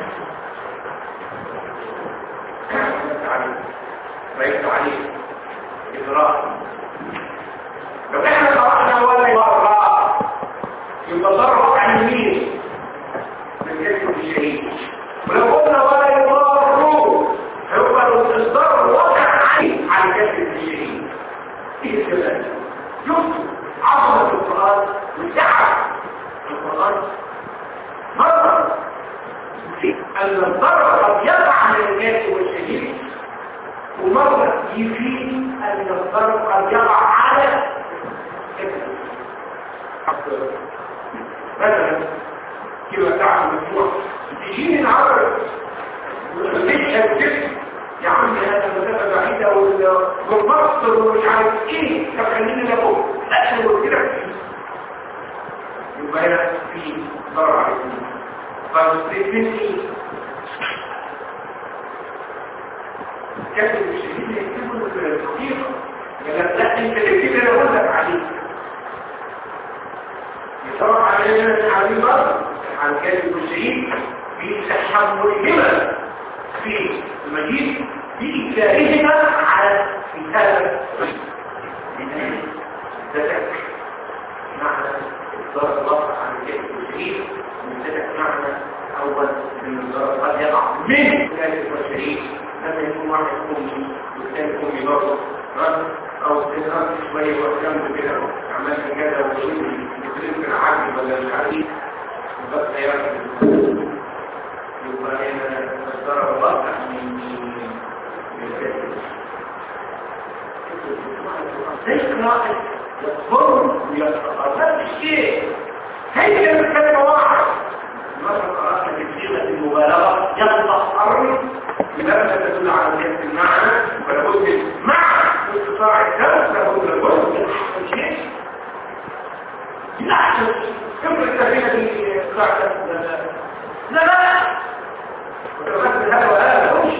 رأيت عليه إدراك. لو احنا قرأنا ولا مرة يبقى ضرب عن اليمين من كلمة الشهيد. ولو قلنا ولا يضروا هيبقى الضرب وقع عن كلمة الشهيد. ايه الكلام؟ يمكن عظمة القرآن والدعوة القرآن مرة أن الضرب قد يقع من الكاتب والشهيد ومرة يفيد أن الضرب قد يقع على مثلا كيلو ساعة مجموعة تجيني العرب وليش هتجد يا عم هذا المسافة بعيدة والمصر ومش عارف ايه طب خليني لابوه أكل وكده يبقى هنا في ضرر عليكم فالستمنتي كاتب الشديد يكتبه في الدقيقة لا انت تكتب اللي اقول لك عليه يطرح علينا الحبيب برضه عن كاتب الشديد في تحملهما في المجيد بإنكارهما على كتابة ذلك معنى إصدار اللفظ عن الكتاب والشريف من ذلك معنى أول من الإصدار قد يقع من كتاب والشريف لما يكون واحد أمي والثاني أمي برضه أو تنهار شوية وأحكام كده عملت كذا وشوية يمكن عادي ولا مش عادي بس يبقى هنا إصدار اللفظ ليس ناقص يصبر ويصبر نفس الشيء هي الكلمة واحد مثلا قرأنا في صيغة المبالغة يصبر لماذا تدل على زيادة المعنى ولابد مع استطاع الدرس لابد من شيء لا يمكن التفريق في قراءة لا وتغسل هذا وهذا وش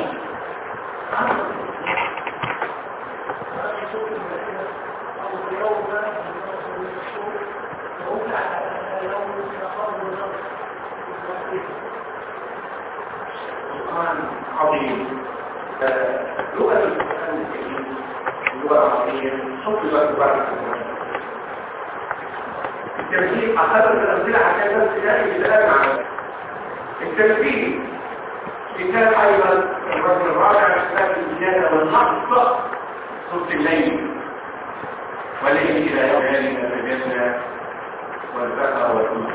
عظيم لغة القرآن الكريم اللغة العربية حفظت بعض التمثيل أخذت الأمثلة عشان بس تلاقي مثال معنا التمثيل مثال أيضا الرجل الرابع كتاب الزيادة والنقص صوت الليل والليل إلى يوم ذلك تجلى والبقى والأنثى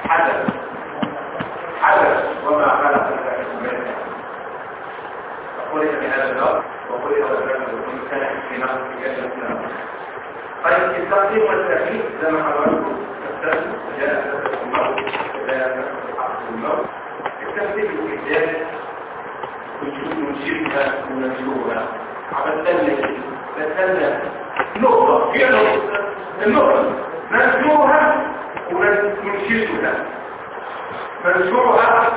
حدث وما خلق الأسماء خلق بهذا الأرض وخلق الرجل والإنسان في نفس الجنة. طيب التقديم والتأكيد زي ما حضراتكم تستخدم جاء الموت جاء الموت التقديم والإحداث ونشيرها وننشرها عملتنا نقطة هي النقطة ننشرها وننشرها منشورها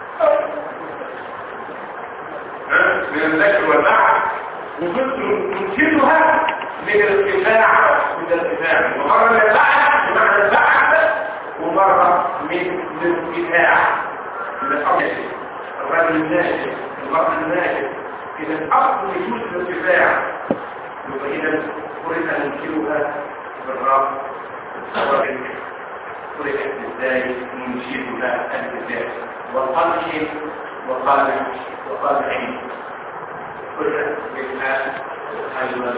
من الذكر والبعث وننشرها من الارتفاع ومرة من البعث بمعنى البعث ومرة من الارتفاع من الرجل الناشئ المرأة الناشئ إذا الأصل يجوز الارتفاع يبقى إذا فرق ننشرها بالرب فرقت ازاي ننشرها الارتفاع والقلح وقالح وقالحين فرقت بالحال أيضا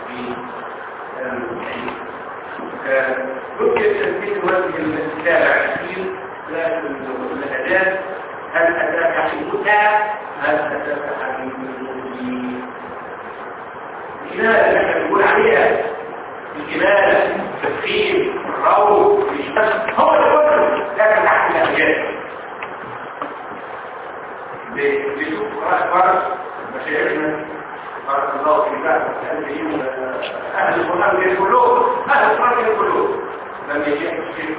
بالحين رؤية التنفيذ وجه الاتباع الحين لكن الأداة هل أتاك حديثها هل أتاك حديث المؤمنين الإمالة نحن نقول عليها الإمالة التفخيم الروض هو الكل لكن تحت الأهجان بشوف فرق مشاعرنا بارك الله في بعض أهل القرآن كلهم أهل القرآن كلهم لم يجيء الشيء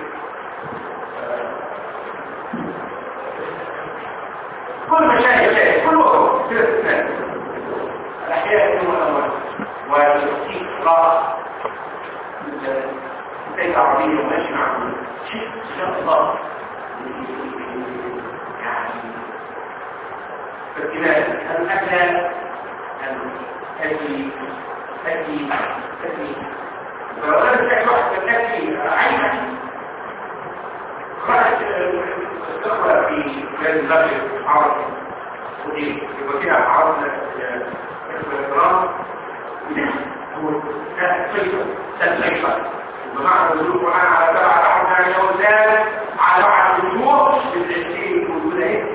كل مشاهد كلهم في الاستثناء الأحياء يكونون أموال والتفكيك قراءة كتاب عربية وماشي معه شيء شاء الله يعني فالكلام الأكل الأكل ولو أنا بتاعي واحد الأكل عينة خرجت استقرأ في بلاد المغرب عربي ودي يبقى فيها عرضنا الإكرام هو تسليفة بمعنى وجود القرآن على 7 يوزان على 1 وجوه بالتسليم والولايات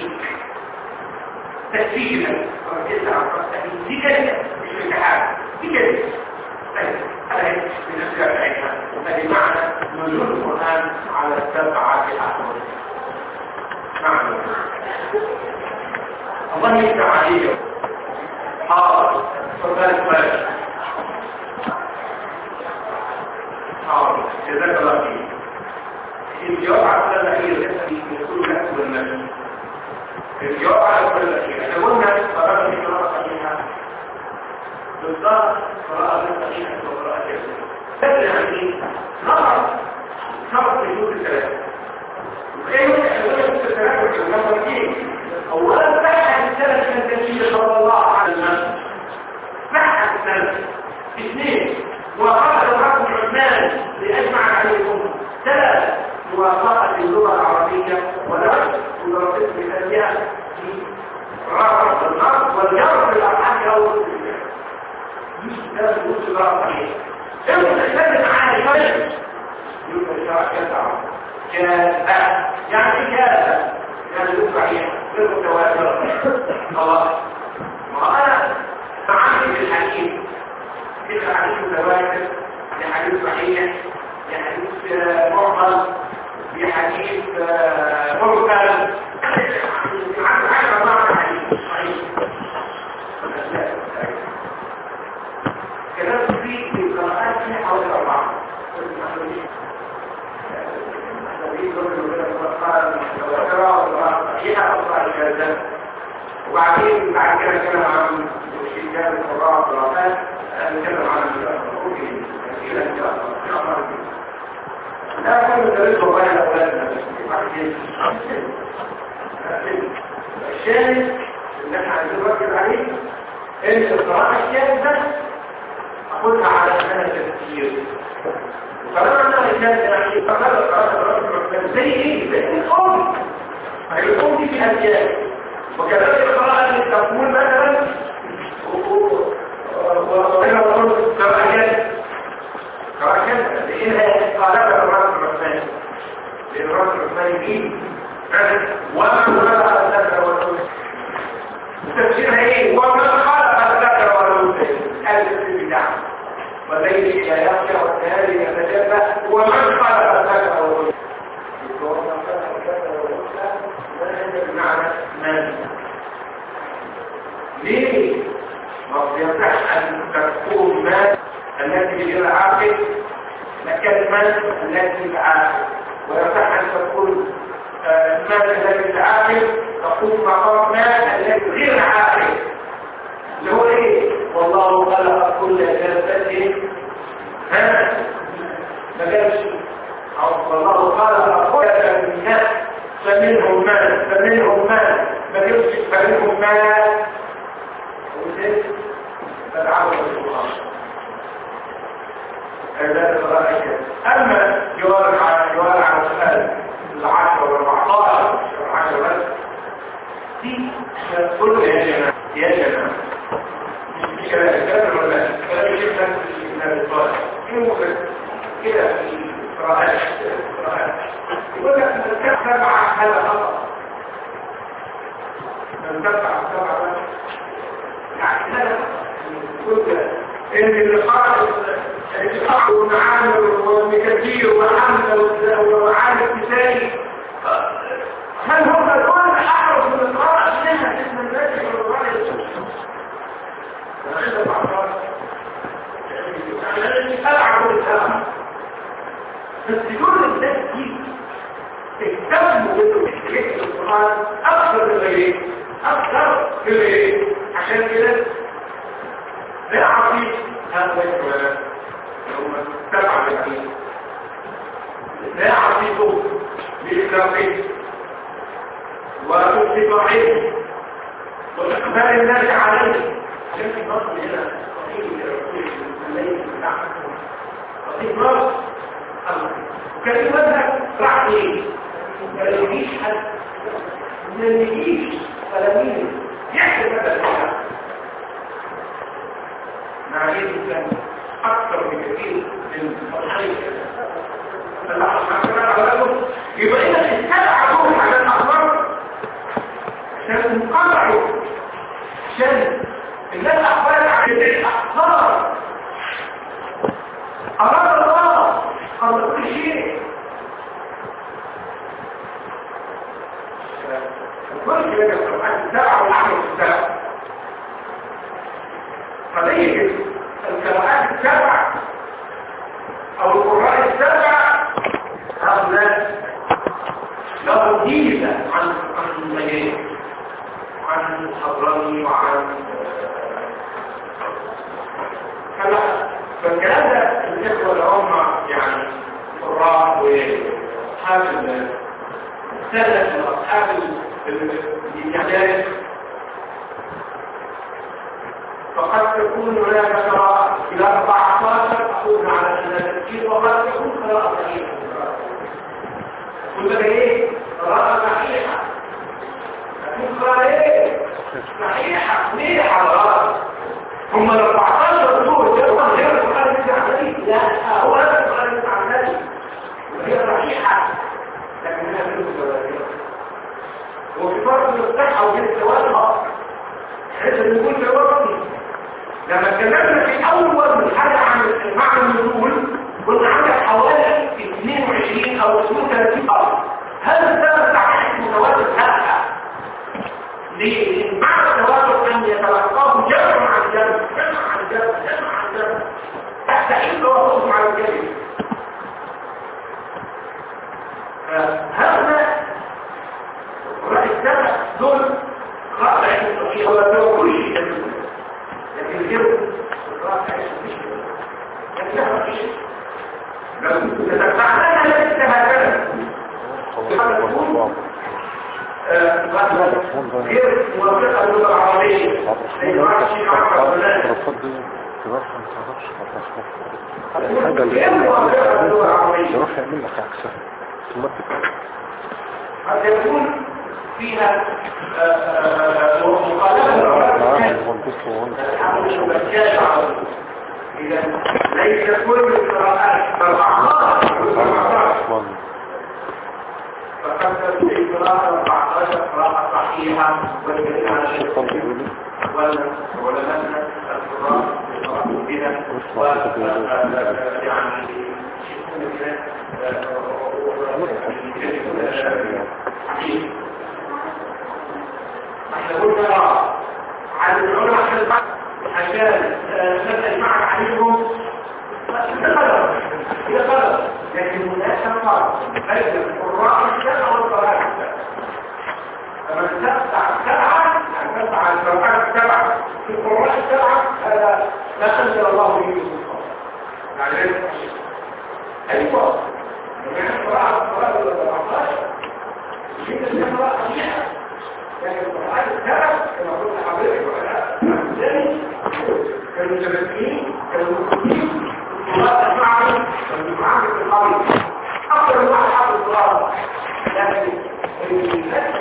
تسليما دي كلمة مش الاتحاد دي كلمة هذا من الأسئلة بتاعتها هذه معنى نزول القرآن على 7 أحوال معنى الله يفتح عليهم حاضر تفضل حاضر جزاك الله خير الجواب على السؤال الأخير الذي يقول لك والنبي الجواب على السؤال الأخير احنا قلنا قرارنا في قراءة صحيحة بالضبط قراءة صحيحة وقراءة جزء لكن يعني نظر في شروط الثلاثة وإيه يقول الثلاثة والثلاثة والثلاثة فيها رابط النص والجر في الأفعال أو مش لازم نقول بقى صحيح إنه تحتاج معايا شيء يبقى الشرع كان يعني كذا يعني يقول صحيح غير متواتر خلاص ما أنا عندي في الحديث في حديث متواتر في حديث صحيح في حديث معضل في حديث مرسل عندي حاجة معنى حديث صحيح كلام في القراءات فيها حوالي 4 وبعدين بعد كده نتكلم عن الشيكات القراء والقراءات نتكلم عن الحكم الأسئلة إن شاء الله لا كل ذلك والله لأولادنا الشاهد اللي احنا عايزين نركز عليه ان القراءة الشاذة أخذها على أنها تفكير وطالما أنها الشاذة يعني فقط القراءة زي إيه؟ زي الأم الأم دي في أشياء وكذلك القراءة اللي تقول مثلا وإنه نقول قراءة لأنها قالتها الرجل الرحمن لأن الرجل الرحمن دي وما خلق الذكر والأنثى وتفسيرها ايه وما خلق الذكر والأنثى ألف البدع والليل لا يخشى والنهار يتجلى ومن خلق الذكر والأنثى ومن خلق الذكر والأنثى وهذا بمعنى من ليه ما يصح أن تكون ما التي غير عاقل كلمة التي عاقل ويصح أن تكون المادة التي عاقل تقوم مقام ما التي غير عاقل اللي هو ايه والله خلق كل جلسة ما جابش والله خلق كل جلسة فمنهم ما جابش فمنهم ما وزيت فتعود القرآن هذا الرأي أما جوار على السؤال 10 و14 بس دي كل يا جماعة مش كلام ولا كلام جدا من الصالح كده في قراءات يقول لك من تبع هذا خطأ من تبع يعني هذا قلت ان اللقاء والمعامل والمكاتير والمعامل الكتابي هل هم دول احرص من القراءة منها اسم الناس والرأي بس دول الناس دي اهتموا بالتكليف القرآن اكثر من غيره عشان كده لا عظيم هذا الكلام هم تبع الدين لا عظيم بالإخلاقين وبالتباعين وإقبال الناس عليه عشان في مصر هنا قصير مصر وكان مذهب رعبي ما يجيش حد ما يجيش فلمين يحسب هذا الكلام معرفة كان أكثر بكثير من الحديث الله سبحانه وتعالى يبقى إذا استبعدوه على الأخبار عشان انقطعوا عشان الناس أخبرت عن الأخبار أراد الله قبل كل شيء كل شيء القرآن السبع والعمل السبع قضية القراءات السبع أو القراء السبع هؤلاء لهم ميزة عن المجال عن الحضراني وعن فالكلام ده الإخوة العامة يعني القراء وأصحاب السلف وأصحاب الإعداد فقد تكون هناك قراءة إلى 14 أقول على أنها تفكير وقد تكون قراءة صحيحة كل ايه؟ قراءة صحيحة ايه صحيحه ليه حضرات هم ال 14 دول جابوا غير القران العملي لا هو نفس القران العملي وهي صحيحه لكنها غير وفي فرق بين الصحه وبين التوازن لازم يكون توازن لما اتكلمنا في اول حاجه عن معنى النزول قلنا عندك حوالي 22 او 32 ارض هذا السبب صحيح متوازن هذا ليه؟ معنى التوازن ان يتلقاه جمع عن جمع جمع عن جمع جمع عن جمع تستحيل توافقهم على الجمع هذا رأي السبب دول خاطئ هو كل شيء لكن الجو الرافع مش لكنها مش لو تتفعلها لست هكذا غير موافقة اللغة العربية غير موافقة اللغة العربية يروح يعمل لك عكسها قد يكون فيها مخالفة إذا ليس كل القراءات الأعمار فقد تكون القراءة 14 قراءة صحيحة والدليل على والعلماء القراء بها احنا قلنا عن العلماء عشان نسأل معك عليهم ده غلط لكن هناك فرق بين القراء السبع والقراء السبع لما تتبع السبعة تتبع القراء السبع في القراء السبعة هذا لا أنزل الله به سلطان يعني أيوة لما القراء جدا القراء صحيحة لكن القراء السبع كما قلت حضرتك وعلى ذلك كانوا متمكنين كانوا مخطئين القراء السبعة والمعامل في القرية أكثر من واحد حافظ القراء لكن الناس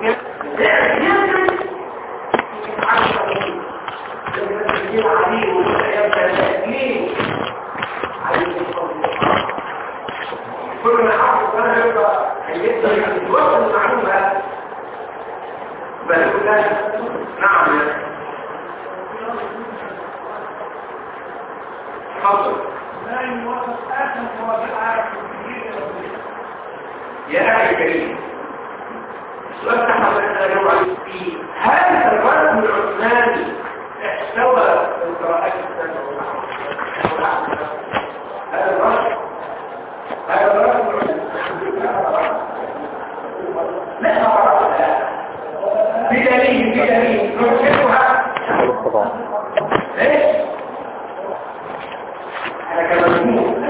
كل ما حافظ وانا يبقى هيبقى يوصل المعلومة بل كلها نعم تفضل يا أخي الكريم السؤال تحت أنا أجاوب عليه فيه هل الرسم العثماني احتوى القراءات السنة هذا الرسم لا بدليل نرسلها ايش انا كمجنون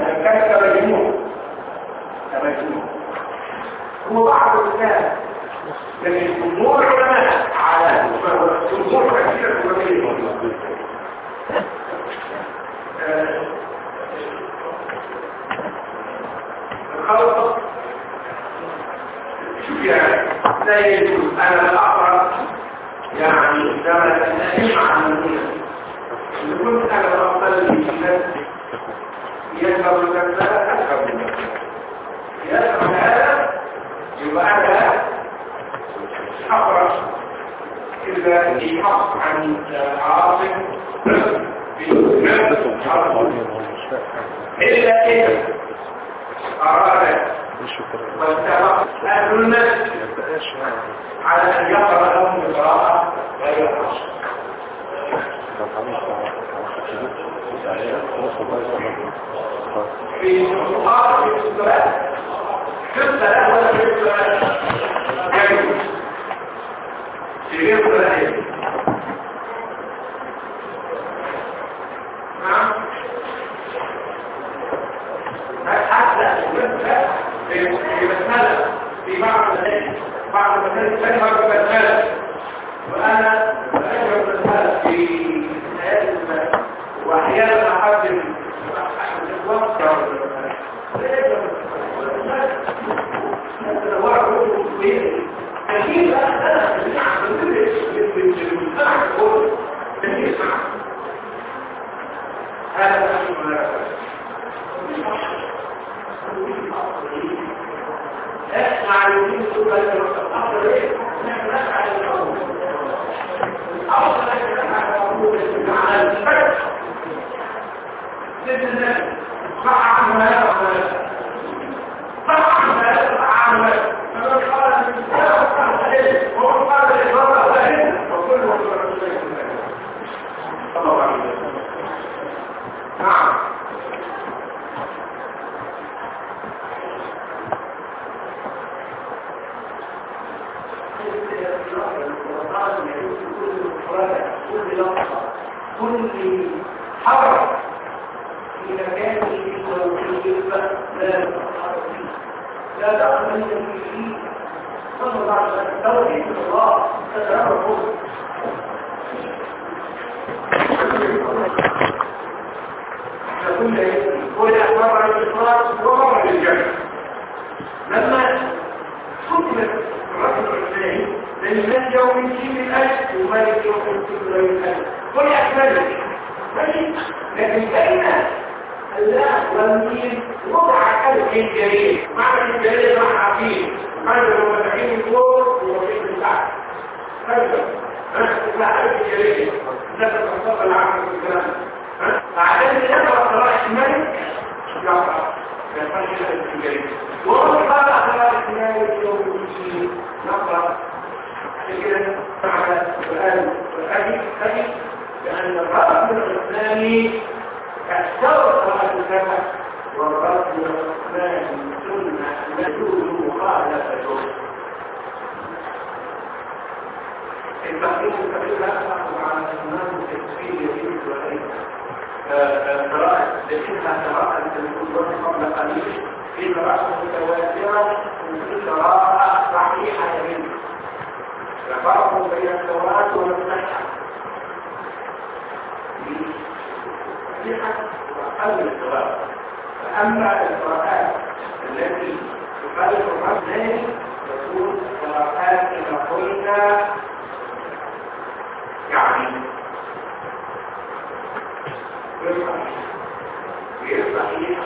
هو بعض الناس لكن جمهور العلماء على جمهور كثير الخلط شوف يعني لا يجوز انا لا اقرا يعني لما تنهي عن المنزل كنت انا افضل في يذهب الكذاب يذهب هذا يبقى انا اقرا اذا يحق عن عاصم الا اذا اراد واتفق اهل المسجد على ان يقرا لهم بقراءه غير العصر في الصلاة في الصلاة في الصلاة ولا في الصلاة يجوز في غير الصلاة يجوز نعم حتى في مسألة في بعض المسائل الثانية بسملة وأنا أجرب المسألة في حياة المسألة وأحيانا أقدم الوقت أكيد سيدنا النبي صح عنه هذا ولا لا؟ صح عنه هذا صح عنه هذا فمن قال الإنسان صح عليه ومن قال الإخلاص عليه وكل رسول الله صلى الله عليه وسلم. نعم كل حرف في مكانه ووجوده لا تقبل فيه صلى الله عليه وسلم توحيد الله تتعرفه كل ولا أحباب على الإطلاق ومر للجنة لما ختمت الرجل الثاني لأن يوم يجيب الأجل ومالك يوم يجيب الأجل كل أحبابك ماشي لكن بين الله والمين وضع كلمة الجليل معنى الجليل معنى عقيم معنى لما تعين الفوق ووحيد التحت فجأة اسمها كلمة الجليل لا تتصف العقل في الكلام عشان يقرأ قراءة الملك يقرأ يفرش كلمة الجليل ومن قرأ قراءة الملك يوم يجيب نقرأ كده معنى الآن والأبي لأن الرأس الإسلامي احتوى قراءة الكلمة والرأس الإسلامي سنة يجوز مخالفته التحقيق الكبير لا تحكم على الإمام التكفير يجوز وغيره قراءة لكنها قراءة للكتب قبل قليل في قراءة متواترة وفي قراءة صحيحة يمين الفرق بين التوراة والصحة صحيحة وأقل التوراة فأما القراءات التي تخالف الرسل تكون قراءات كما قلنا يعني غير صحيحة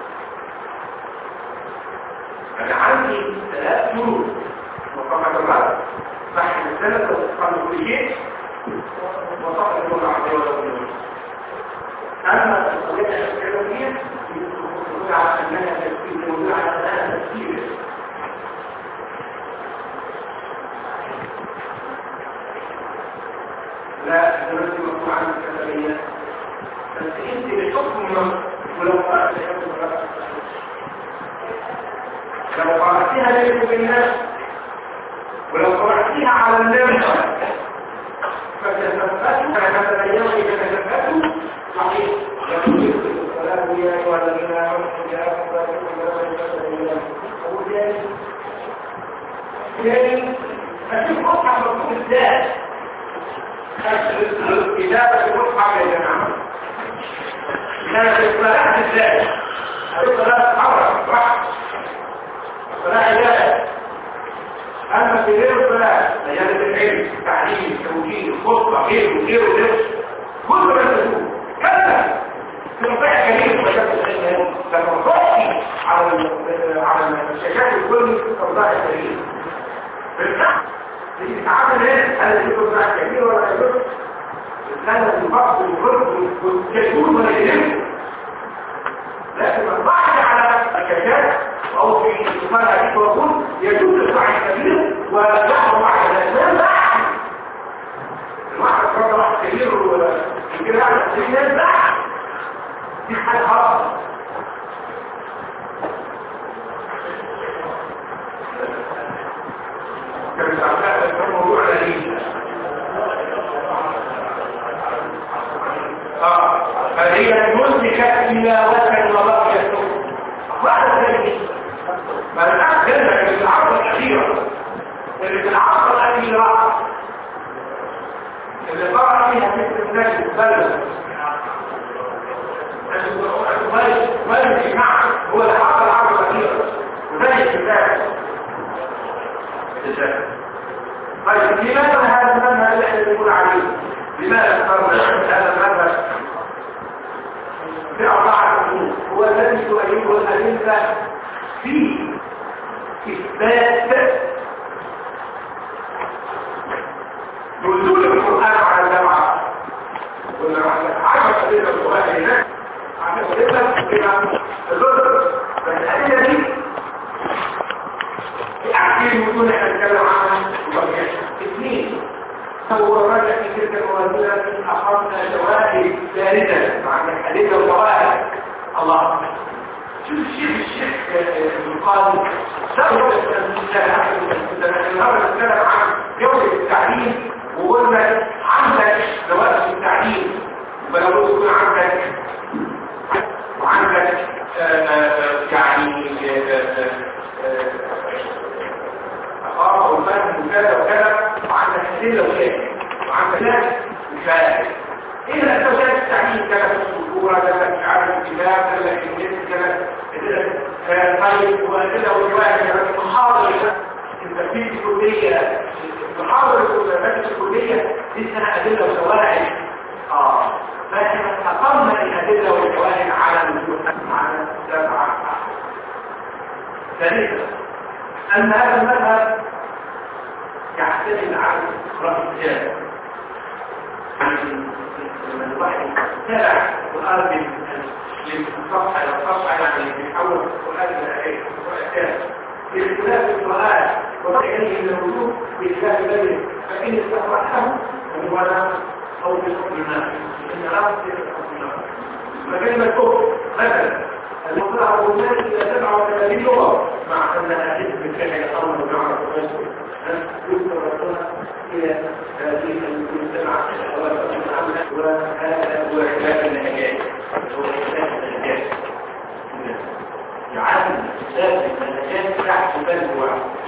أنا عندي 3 شروط مقامة الرسل صح السنة وتفهم كل شيء وصح الدول العربية والدول أما القضية الإسلامية يقول على أنها تفكير يقول على أنها تفكير لا دلوقتي مقطوع عن الكتابية بس أنت بحكم ولو قرأت لو قرأتها ليس بالناس ولو قرأتها على النمط فتتفتح يومي تتفتح صحيح يقول السلام يا أيها الذين آمنوا يا ثاني فشوف مصحف مكتوب الذات كتابة المصحف يا جماعة كانت الصلاة الذات الصلاة حرة صح الصلاة ذات أما في غير الصلاة مجال العلم تعليم توجيه خطبة غيره كل ما تقول كذا تنطيع كبير مجال العلم لما تضحي على الشاشات الكل تنطيع كبير بالفعل اللي بيتعامل هنا هل يكون تنطيع كبير ولا يكون الثانية الفقر والكتون ولا يهم لكن الضحي على الشاشات أو في إسمال هذه وقول يجوز الضحي الكبير ويحرم على الأسلام ضحي الواحد فرد واحد كبير وكده على الأسلام ضحي دي حاجة خاصة كانت عملها الموضوع لذيذ فهي المنتكة إلى وزن وبقية بعد ذلك ما الآن جلدك في العصر الأخيرة اللي في العصر الأخيرة اللي طبعا فيها مثل الناس بلد مالك نعم هو العصر العصر الأخيرة وذلك الثالث طيب لماذا هذا المنهج اللي احنا بنقول عليه؟ لماذا اخترنا هذا المنهج؟ في 4 أمور هو الذي تؤيده الأدلة في إثبات نزول القرآن على الجماعة قلنا 10 أدلة القرآن هناك وكده كده الرد بس الأدلة دي عارفين الموضوع اللي احنا بنتكلم عنها اثنين هو رجع في تلك الموازنة أخذنا شواهد ثالثة عندك أدلة وشواهد الله شوف الشيخ القاضي سوى النهارده عن جودة التعليم وقلنا عندك دوائر التعليم ولو يكون عندك وعندك يعني أخاف والفهم وكذا وكذا وعندك أدلة وعندك ناس وشاهد إيه الأساسات التعليم كانت الصدورة كانت مش عارف الكتاب كانت النت كانت طيب وأدلة والرواية كانت محاضرة التفكير الكلية محاضرة الكلية لسه أدلة وشواهد فإحنا أقمنا الأدلة والشواهد على على 7 ثالثا أن هذا المذهب يعتمد على إخراج الكتاب لما الواحد تابع القرآن من صفحة إلى صفحة يعني بيحول القرآن إلى آية باختلاف القرآن وضع إليه من الوجود باختلاف الذي فإن استقرأته فهو لا أو بحكم الناس إن لا تصير بحكم الناس فكلمة كفر مثلا المطلع الروماني إلى 37 لغة مع أنها اسم الفعل أمر بمعنى الرسول يذكر رسولها إلى هذه المجتمع وهذا هو خلاف النهجات هو خلاف النهجات يعلم ذات النهجات تحت بلوى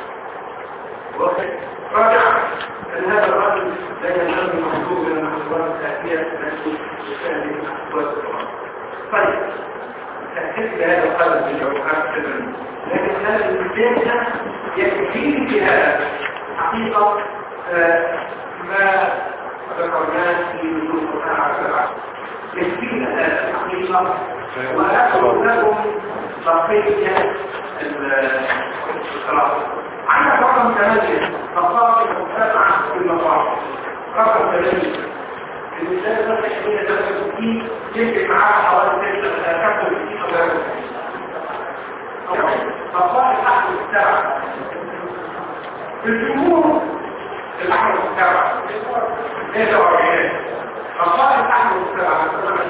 رجع أن هذا الرجل لا ينام محبوب من المحبوبات التأثير التي تشاهد محبوبات القرآن طيب تأكد هذا القلب بالجوحات السبب لكن هذا المجال يكفيني في هذا حقيقة ما ذكرناه في نصوص القرآن على 7 يكفينا هذا الحقيقة وأقول لكم بقية الصلاة عندك رقم 8 مقاصد متابعة في المقاصد رقم 8 المثال ده تحديد درجة فيه يمكن معاه حوالي 65 مقاصد أحد السبعة الجمهور الأحد السبعة 49 مقاصد أحد السبعة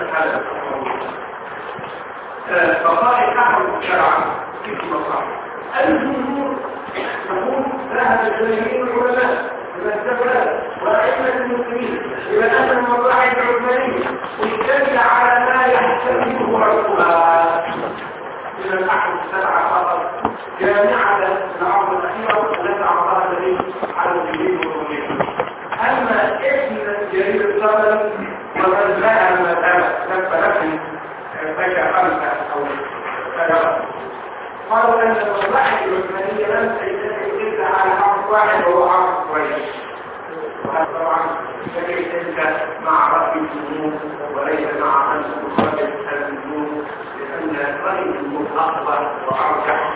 مقاصد أحد السبعة في مقاصد الجمهور تقول ذهب الجماهير العلماء إلى الزبلات وأئمة المسلمين إلى أن المصالح العثمانية اشتمل على ما يحتمله عقبها من الأحد السبعة فقط جامعة العرض الأخيرة التي أعطاها الدليل على الجديد والرومين أما اسم جريد الصدر ومن ذهب المسألة لفه فجأة 5 أو 3 قالوا أن المصالح العثمانية لم تجتمع إلا على حرف واحد وهو حرف كويس وهذا طبعا شكل تلك مع رأي الجمهور وليس مع أن تخرج الجمهور لأن رأي الجمهور أكبر وأرجح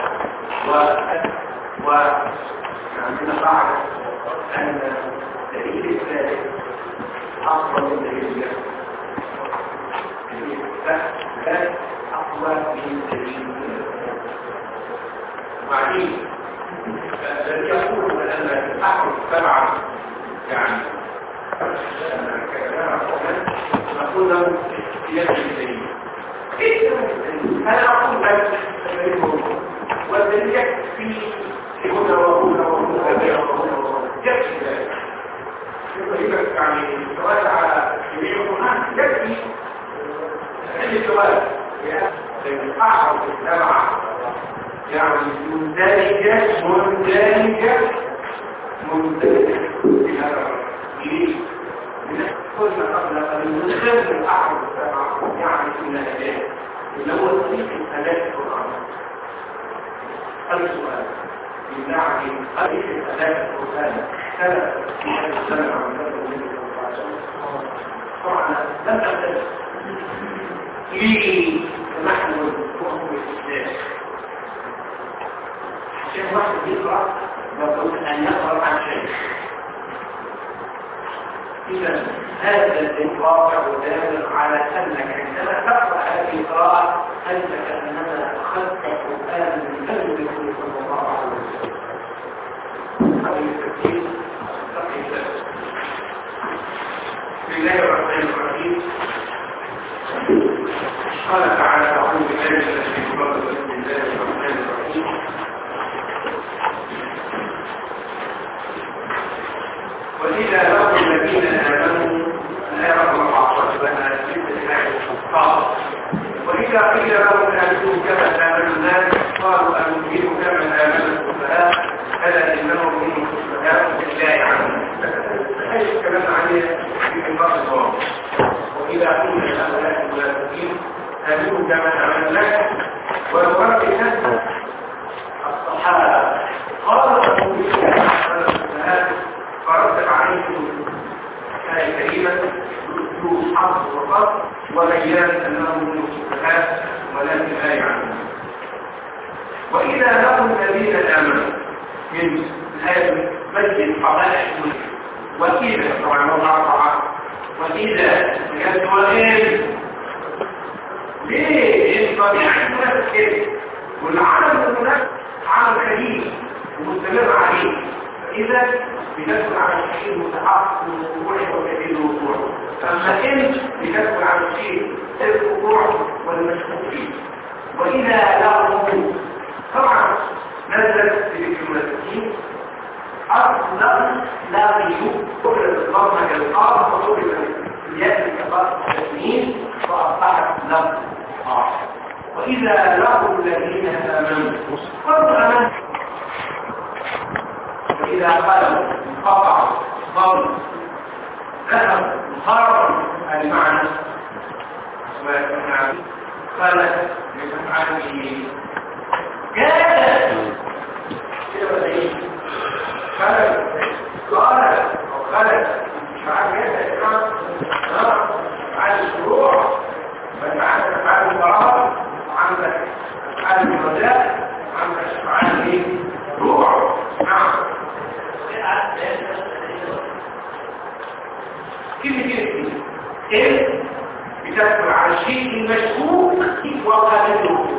وعندنا بعد أن دليل الثالث أفضل من دليل الثالث أقوى من دليل وبعدين الذي يقول أن الأحد 7 يعني نقول له يد الدليل أنا أقول لك الدليل والدليل يكفي هنا وهنا يكفي ذلك يبقى يعني السؤال على جميع القرآن يكفي عندي سؤال الأحد 7 يعني مندرجة في هذا الجيل قلنا قبل أن نخذ الأحد 7 يعني في النهاية اللي هو طريق الأداء القرآن السؤال بالنعم طريق الأداء القرآن ثلاث في هذا السنة طبعا لم تختلف ليه نحن نحكم الإسلام عشان واحد يقرأ يقول أن يقرأ عن شيء إذا هذا الواقع دال على أنك عندما تقرأ هذه القراءة أنت كأنما أخذت القرآن من قلبك صلى الله عليه وسلم. هذه التفكير بسم الله الرحمن الرحيم. قال تعالى أعوذ بالله من الشيطان الرجيم. بسم الله الرحمن الرحيم. وإذا لقوا الذين آمنوا لا يرغب عصبنا وإذا قيل لهم آمنوا كما آمن الناس قالوا أنؤمن كما آمن السفهاء ألا إنهم هم السفهاء بالله عنهم. هذا الكلام عليه في بعض الصور. وإذا قيل لهؤلاء المنافقين آمنوا كما آمن الناس ويقال الناس الصحابة قالوا أنؤمن كما آمن السفهاء فرد عليهم آية كريمة بأسلوب حرف وقصد وبيان أنهم من السفهاء ولكن لا يعلمون. وإذا لقوا الذين آمنوا من الآية بين حقائق وإذا طبعا موضع طبعا وإذا بجد وإذ ليه؟ طبيعة المنافق كده والعالم المنافق عالم كريم ومستمر عليه. إذا بتدخل على الشيء المتحقق من الوقوع وكثير الوقوع. أما إن بتدخل على الشيء الوقوع والمشكوك فيه. وإذا لقوا طبعا نزلت في المنافقين أصلا لاقيوا كل الضمة القاف وطلب اليد كبار التسمين فأصبحت لقوا. وإذا لقوا الذين آمنوا قالوا آمنوا. وإذا قالوا قطعوا ضرب ذهب خرج المعنى خلت لتفعله جاءت خلت قالت أو خلت فعل جاءت فعل الشروع فعل القرار عندك فعل الرجاء عندك فعل روح. نعم كلمة إيه بتدخل على الشيء المشكوك وقابله.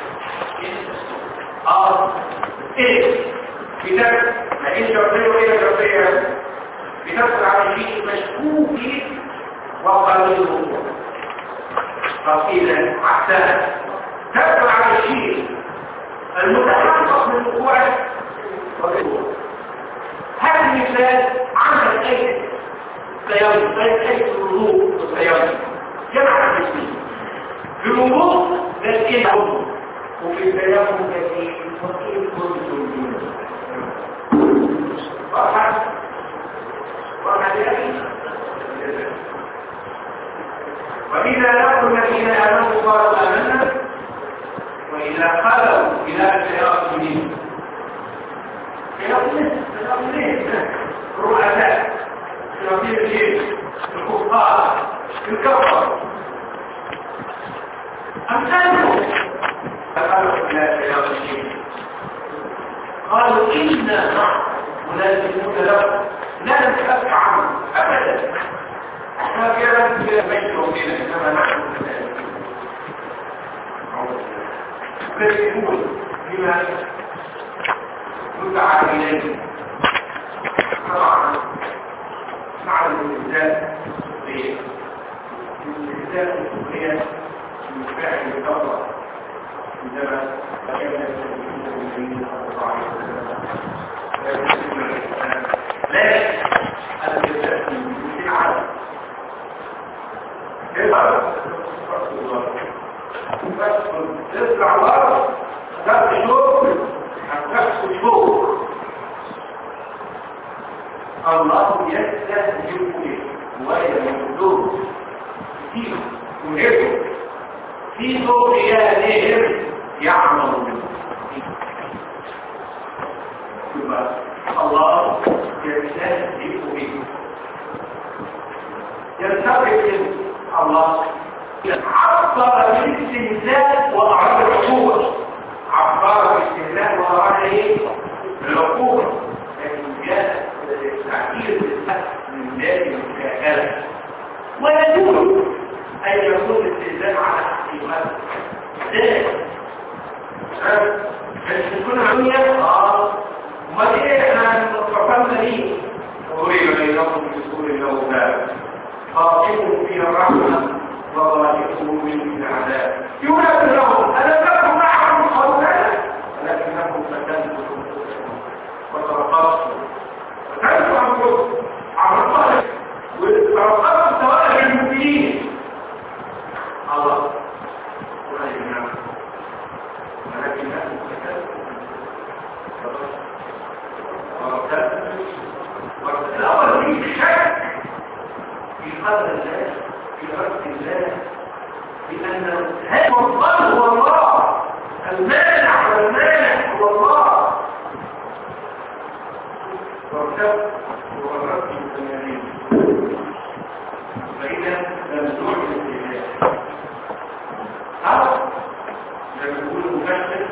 إيه بتدخل لكن شرطية وإيه شرطية بتدخل على الشيء المشكوك وقابله. فقيل عكسها تدخل على الشيء المتحقق من وقوعه وقوعه. هذا المثال عمل أي سيارة أي الوضوء والسيارة جمع الجسمين في الوضوء ذاتين عضو وفي السيارة ذاتين وكيل كل سلوكين واحد يأتي. وإذا لقوا الذين آمنوا قالوا آمنا وإذا خلوا إلى الشياطين الرؤساء شياطين الجن الكفار الكفر أمثالهم فقالوا إلى الشياطين قالوا إنا ملازمون لكم لا نتأكد عنه أبدا. ما كانت مجلوا فينا كما نحن كذلك يقول بما يدعى إليه. طبعا نعلم الإنسان هي من فعل الثورة عندما كان المسلمين صلى الله عليه وسلم لكن الإنسان في العالم تطلع بره تاخد شوك هتاخد شوك. الله يستهزئ به ويمدوه فيه ويهده في طغيانهم يعملون. الله يستهزئ به يستغرق الله عبر بالاستهزاء وأعرض العقوبة. عبر بالاستهزاء وأعرض العقوبة. لكن جاء التعبير بالفتح من الناس المتاكله ويجوز ان يكون الاستئذان على حقيقته ذلك بس تكون عمية ما ايه احنا فكرنا ليه ضرب بينهم بسور له باب خاطئهم فيها الرحمه وضاجعه من العذاب ينادي لهم انا لكم معهم قالوا لا ولكنكم فتنتم وترقصتم فتنتم عنكم عرضتم وترقصتم سواء المؤمنين الله ولكنكم فتنتم الأول فيه الشك في قدر الله في رب الله لأن هذا الضل هو الله المانع والمانع هو الله وارتب وغربت التمارين فإذا ممنوع الاستهلاك أو لما يقول المفسر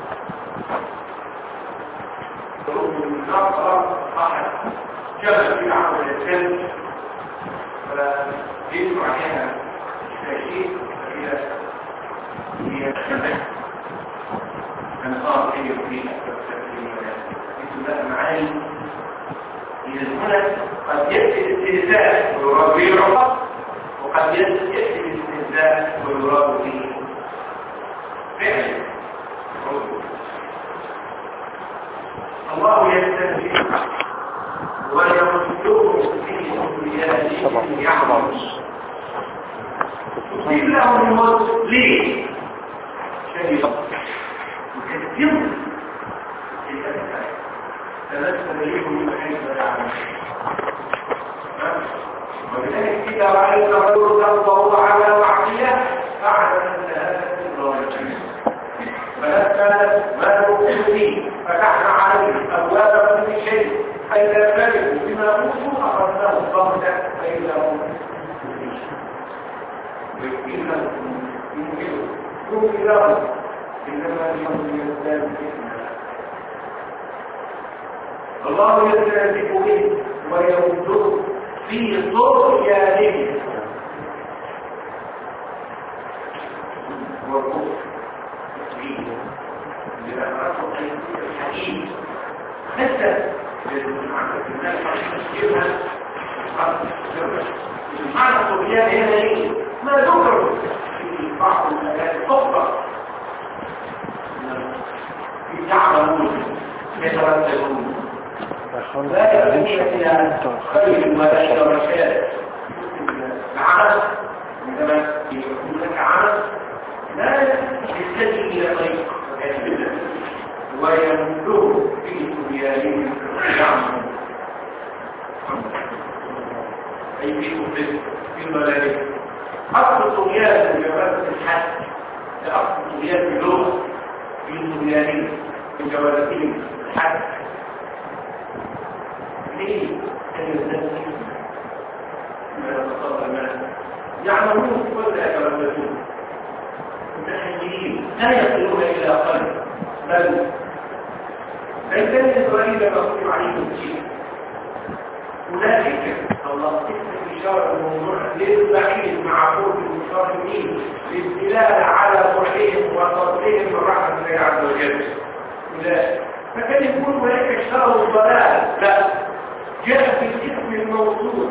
من نقرأ أحد جبل في عقل الإنسان فيدعو عليها شيء هي أنا صار هي فيها بسم معاني إذا هنا قد يأتي الاستهزاء ويراد به العقل وقد يأتي الاستهزاء ويراد به فعل الله يستهزئ ويمدهم في سبيلهم يعملون تصيب لهم الموت ليه؟ شيء يكتبون تنسل لهم من حيث لا يعلمون ولذلك إذا رأيت رجل وهو على معصية فاعلم أن هذا الرجل فلسنا ما نؤمن فيه فتحنا عليه أبواب كل شيء فإذا فرقوا بما أوتوا أخذناه الضغطة فإذا هم يمكنهم لهم إنما اليوم يزداد بإذنه الله يستهزئ به ويمده في طغيانه والكفر لأمرته الحديث حتى المعنى الطغيان هنا ايه؟ ما ذكر في بعض الآيات الأخرى يعملون يترددون لا يكون إلى خير ولا إلى رشاد العمل عندما يكون لك عمل لا يستدعي إلى طريق ويمدون في طغيانهم يعملون أي في كفر في الملائكة أصل الطغيان في جوازة الحد أصل الطغيان في اللغة في طغيانهم في جوازتهم الحد ليه؟ كان يزداد ما يتصل المال يعملون ولا يترددون متحيرين لا يصلون إلى قلب بل فإذن إسرائيل مقصود عليهم شيء أولئك الله اسم إشارة الموضوع للبعيد مع قول المشاركين للدلالة على بعدهم وتصديهم من رحمة الله عز وجل أولئك فكان يقول أولئك اشتروا الضلال لا جاء في الاسم الموصول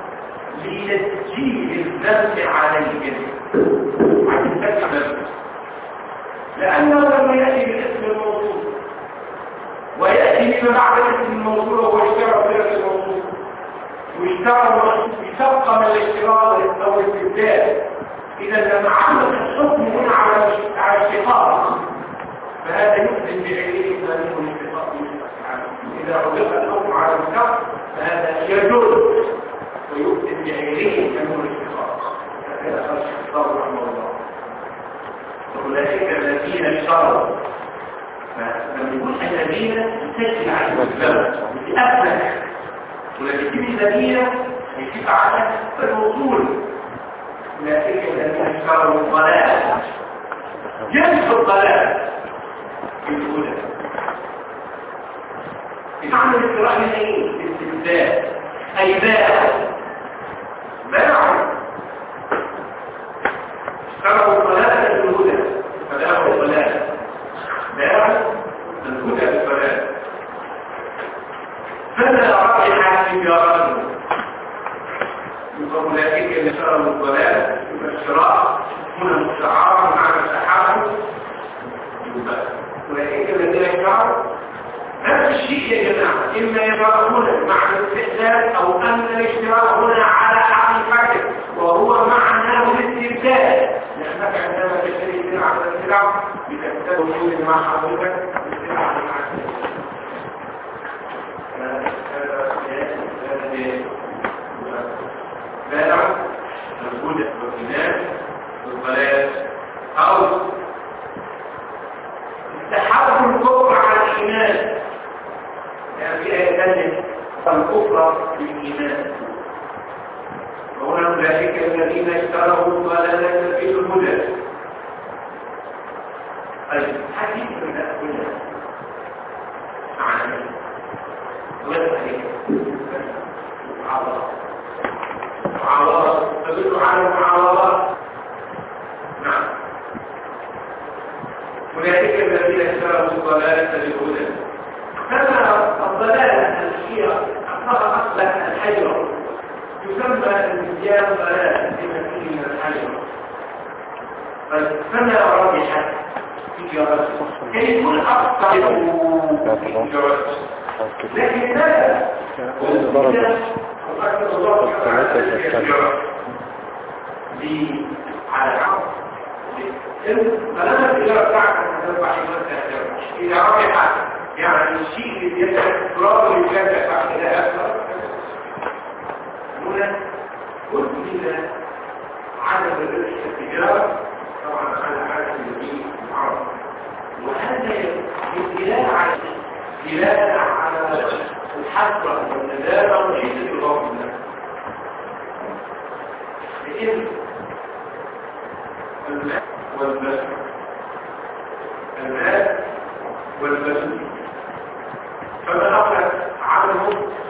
لتسجيل الذنب عليهم عن الذنب لأنه لما يأتي بالاسم الموصول ويأتي بما بعد الاسم الموصول وهو اشترى باسم الموصول واشترى بسبق من الاشتراط أو الاستبدال إذا لما عمل الحكم هنا على الاشتقاق فهذا يؤذن بعينه إسلامه الاشتقاق إذا عرف الحكم على الشخص فهذا يجوز ويؤذن بعينه إسلامه الاشتقاق هكذا خرج الشيطان رحمه الله أولئك الذين اشتروا فلما يقول الذين تسجل على الإسلام بأفلك ولكن الذين يجب على الوصول أولئك الذين اشتروا الضلال جنس الضلال في الأولى بمعنى الاستراء من ايه؟ الاستبدال أي باعوا اشتروا الضلالة بالهدى فباعوا الضلالة باعوا الهدى بالضلالة فلا رابح تجارته أولئك اللي اشتروا الضلالة يبقى الشراء هنا مستعار معنى سحابه أولئك الذين اشتروا نفس الشيء يا جماعة إما يبقون معنى الاستحلال أو أن الاشتراء هنا على حقيقته وهو معناه الاستبدال لأنك عندما تشتري سلعة من السلع بتستبدل مع حضرتك السلعة مع السلعة بائع الهدى والإيمان والضلال أو استحب الكفر على الإيمان يعني في آية ثانية الكفر بالإيمان وهنا أولئك الذين اشتروا الضلالة في الهدى طيب حديث من الأولى معنى ويسألك معاوضة تدل على المعاوضات نعم أولئك الذين اشتروا الضلالة بالهدى كما الضلالة الأشياء أصلا الحجر يسمى الانتجاب ضلالة لما فيه من الحجر فما ربحت تجارته كي يكون أكثر في تجارته لكن ماذا؟ على العرض فلما التجارة بتاعتك تتبع إذا ربحت يعني الشيء اللي يتكرار للجنة بعد كده أكثر هنا قلت لنا عدد الربح التجارة طبعا على حالة الدين العرض وهذا دلالة على الحسرة والندامة وشدة الغضب النفس لأن المال والبشر فما أخذ عنه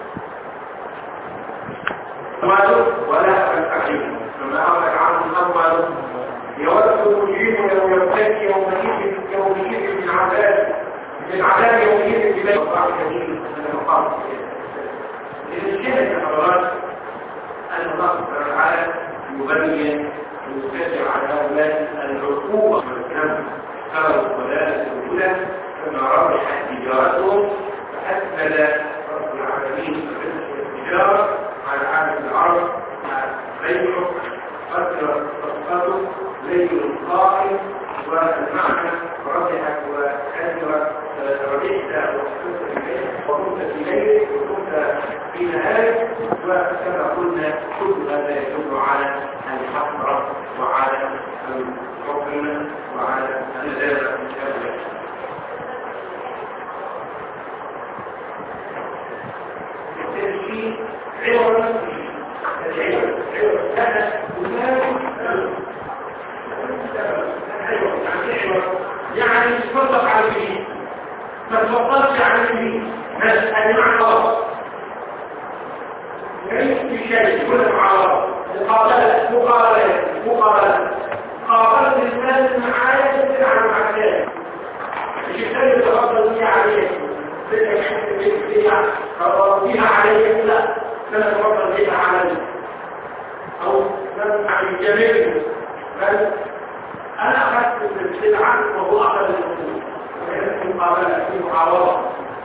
ماله ولا التعليم فما أخذ عنه أمواله يود المجيب لو يبتكي يومئذ من عذاب يومئذ ببيت الله كثير من المقام للشهد حضرات أن الله سبحانه وتعالى يبين ويستجع على هؤلاء العقوبة والذنب ترى الضلالة الأولى كما ربحت تجارتهم فأسند رب العالمين التجارة على عالم العرب بيعه قدر صفقته ليل القائم والمعنى ربحت وكثرت ربحت وكنت في ليل وكنت في نهار وكما قلنا كل هذا يدل على الحسرة وعلى الحكم وعلى الندامة التنشيط عوض يعني تصدق على اليمين ما تصدقش على اليمين بس أنا مع الله ليس في شيء كل معارضة مقابلة قابلت الناس معايا تسير عن معايا الشيطان يتفضل فيها عليه فيها عليه لا تتفضل فيها عليه او عن الجميل بل انا اخذت السلعة وهو اخذ الرسول وكانت مقابلة في معارضة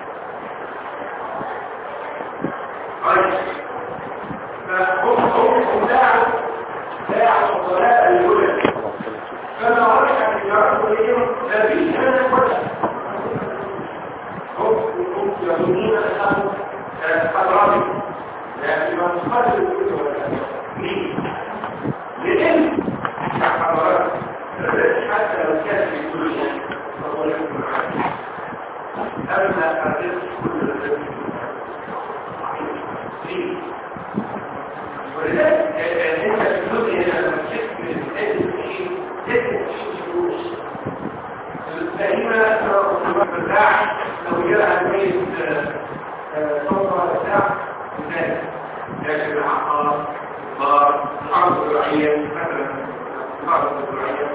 فهم داعوا الضلال الأولى فما رجع تجارته اليوم نبي هذا الوجه هم يظنون أنهم أضرابي لكن ما تقدر الكل ولا لأن حضرات حتى لو كان في كل شيء فهو يكون عادي أما أردت كل الرجل ولذلك انت في الدنيا لما تشوف من الشيء تدرك فلوس فهنا بالراحه لو جاء الميت صوره ولا بتاع هناك لكن العقار الأرض الزراعية مثلا الأرض الزراعية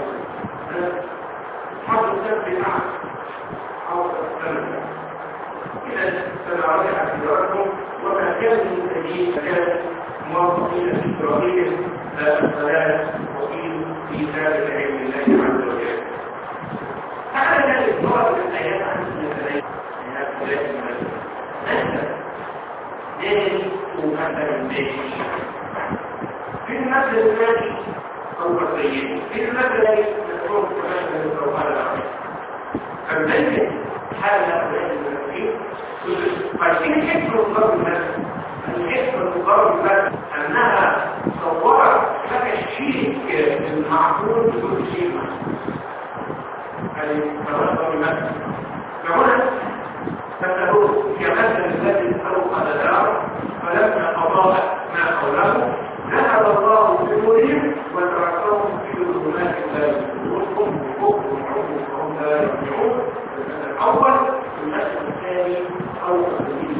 حصل سبب نعم أو سبب إذا سنعرض اعتباراتهم وما كان من تجيب كان موظفين في إسرائيل الصلاة وقيل في ذلك علم الله عز وجل. هذا الإصرار بالآيات عن السنة من هؤلاء المسلمين ذلك مكثر البيت في المثل الثاني أو السيد في المثل الذي يكون كمثل القرآن العظيم فالبيت حال هؤلاء المسلمين فالشيء حكم الضرب المثل الحكم الضرب المثل أنها صورت لك الشيء المعقول بكل شيء هذه تضرب المثل فهنا فتقول كمثل الذي أوقد دار فلما أضاء ما حوله ذهب الله بنورهم وتركهم في ظلمات لا يبصرون وهم عمي وهم لا يرجعون. المثل الأول المثل الثاني أوقد به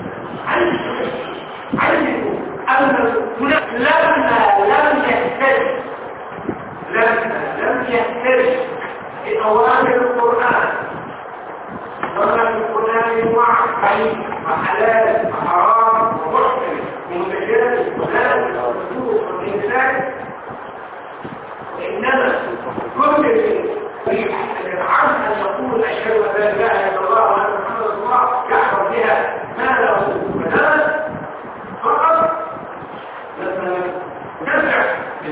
علموا أن لم يهتدي بأوامر القرآن وما في القرآن وعي وحلال وحرام ومحكم ومتجاوز ولازم ومسلوب والإنسان وإنما كل يريد عن أن يقول أشهد أن لا إله إلا الله وأن محمد رسول الله يحفظ بها ماله وبدنه فقط لما نزع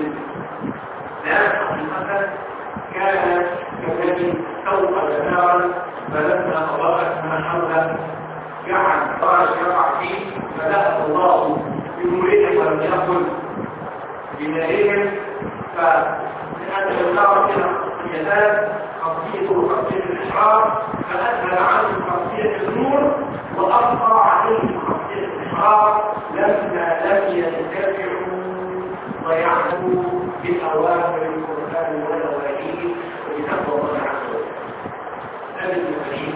لا حقيقة كان كذلك توقف نارا فلما أضاءت ما حوله جعل فرج يقع فيه فذهب الله بنورهم ولم يكن بنارهم فلأن النار إلى خطيئتان خطيئة وخطيئة الإحرار فأسهل عنه خطيئة النور وأبقى عليه خطيئة الإحرار لما لم يتبعوا ويعملوا بأوامر القرآن ونواهيه وبتقوى الله عز وجل. هذا المفاهيم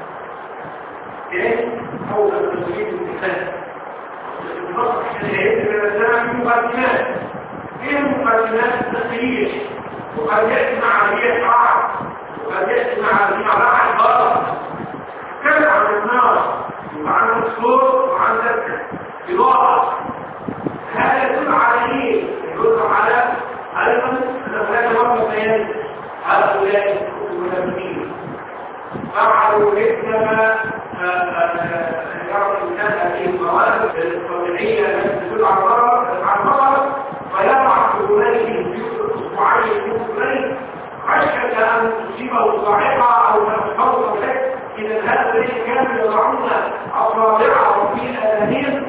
كان أول تسويق الاتفاق النصر الشرعي من الإسلام في مقدمات. ايه المقدمات؟ التسويق وقد يأتي مع عملية عرض وقد يأتي مع عملية ضرر كان عن النار وعن الصوت وعن الإضاءة. هذا يدل على ايه؟ يدل على ايضا ان هناك مرة بيان هؤلاء المنافقين فعلوا مثلما يرى الانسان هذه المواد الطبيعيه التي تدل على الضرر فيضع في اولئك اسبوعين يوم خشيه ان تصيبه صاعقه او تنفض له. اذا هؤلاء كانوا يضعون اصابعهم في اذانهم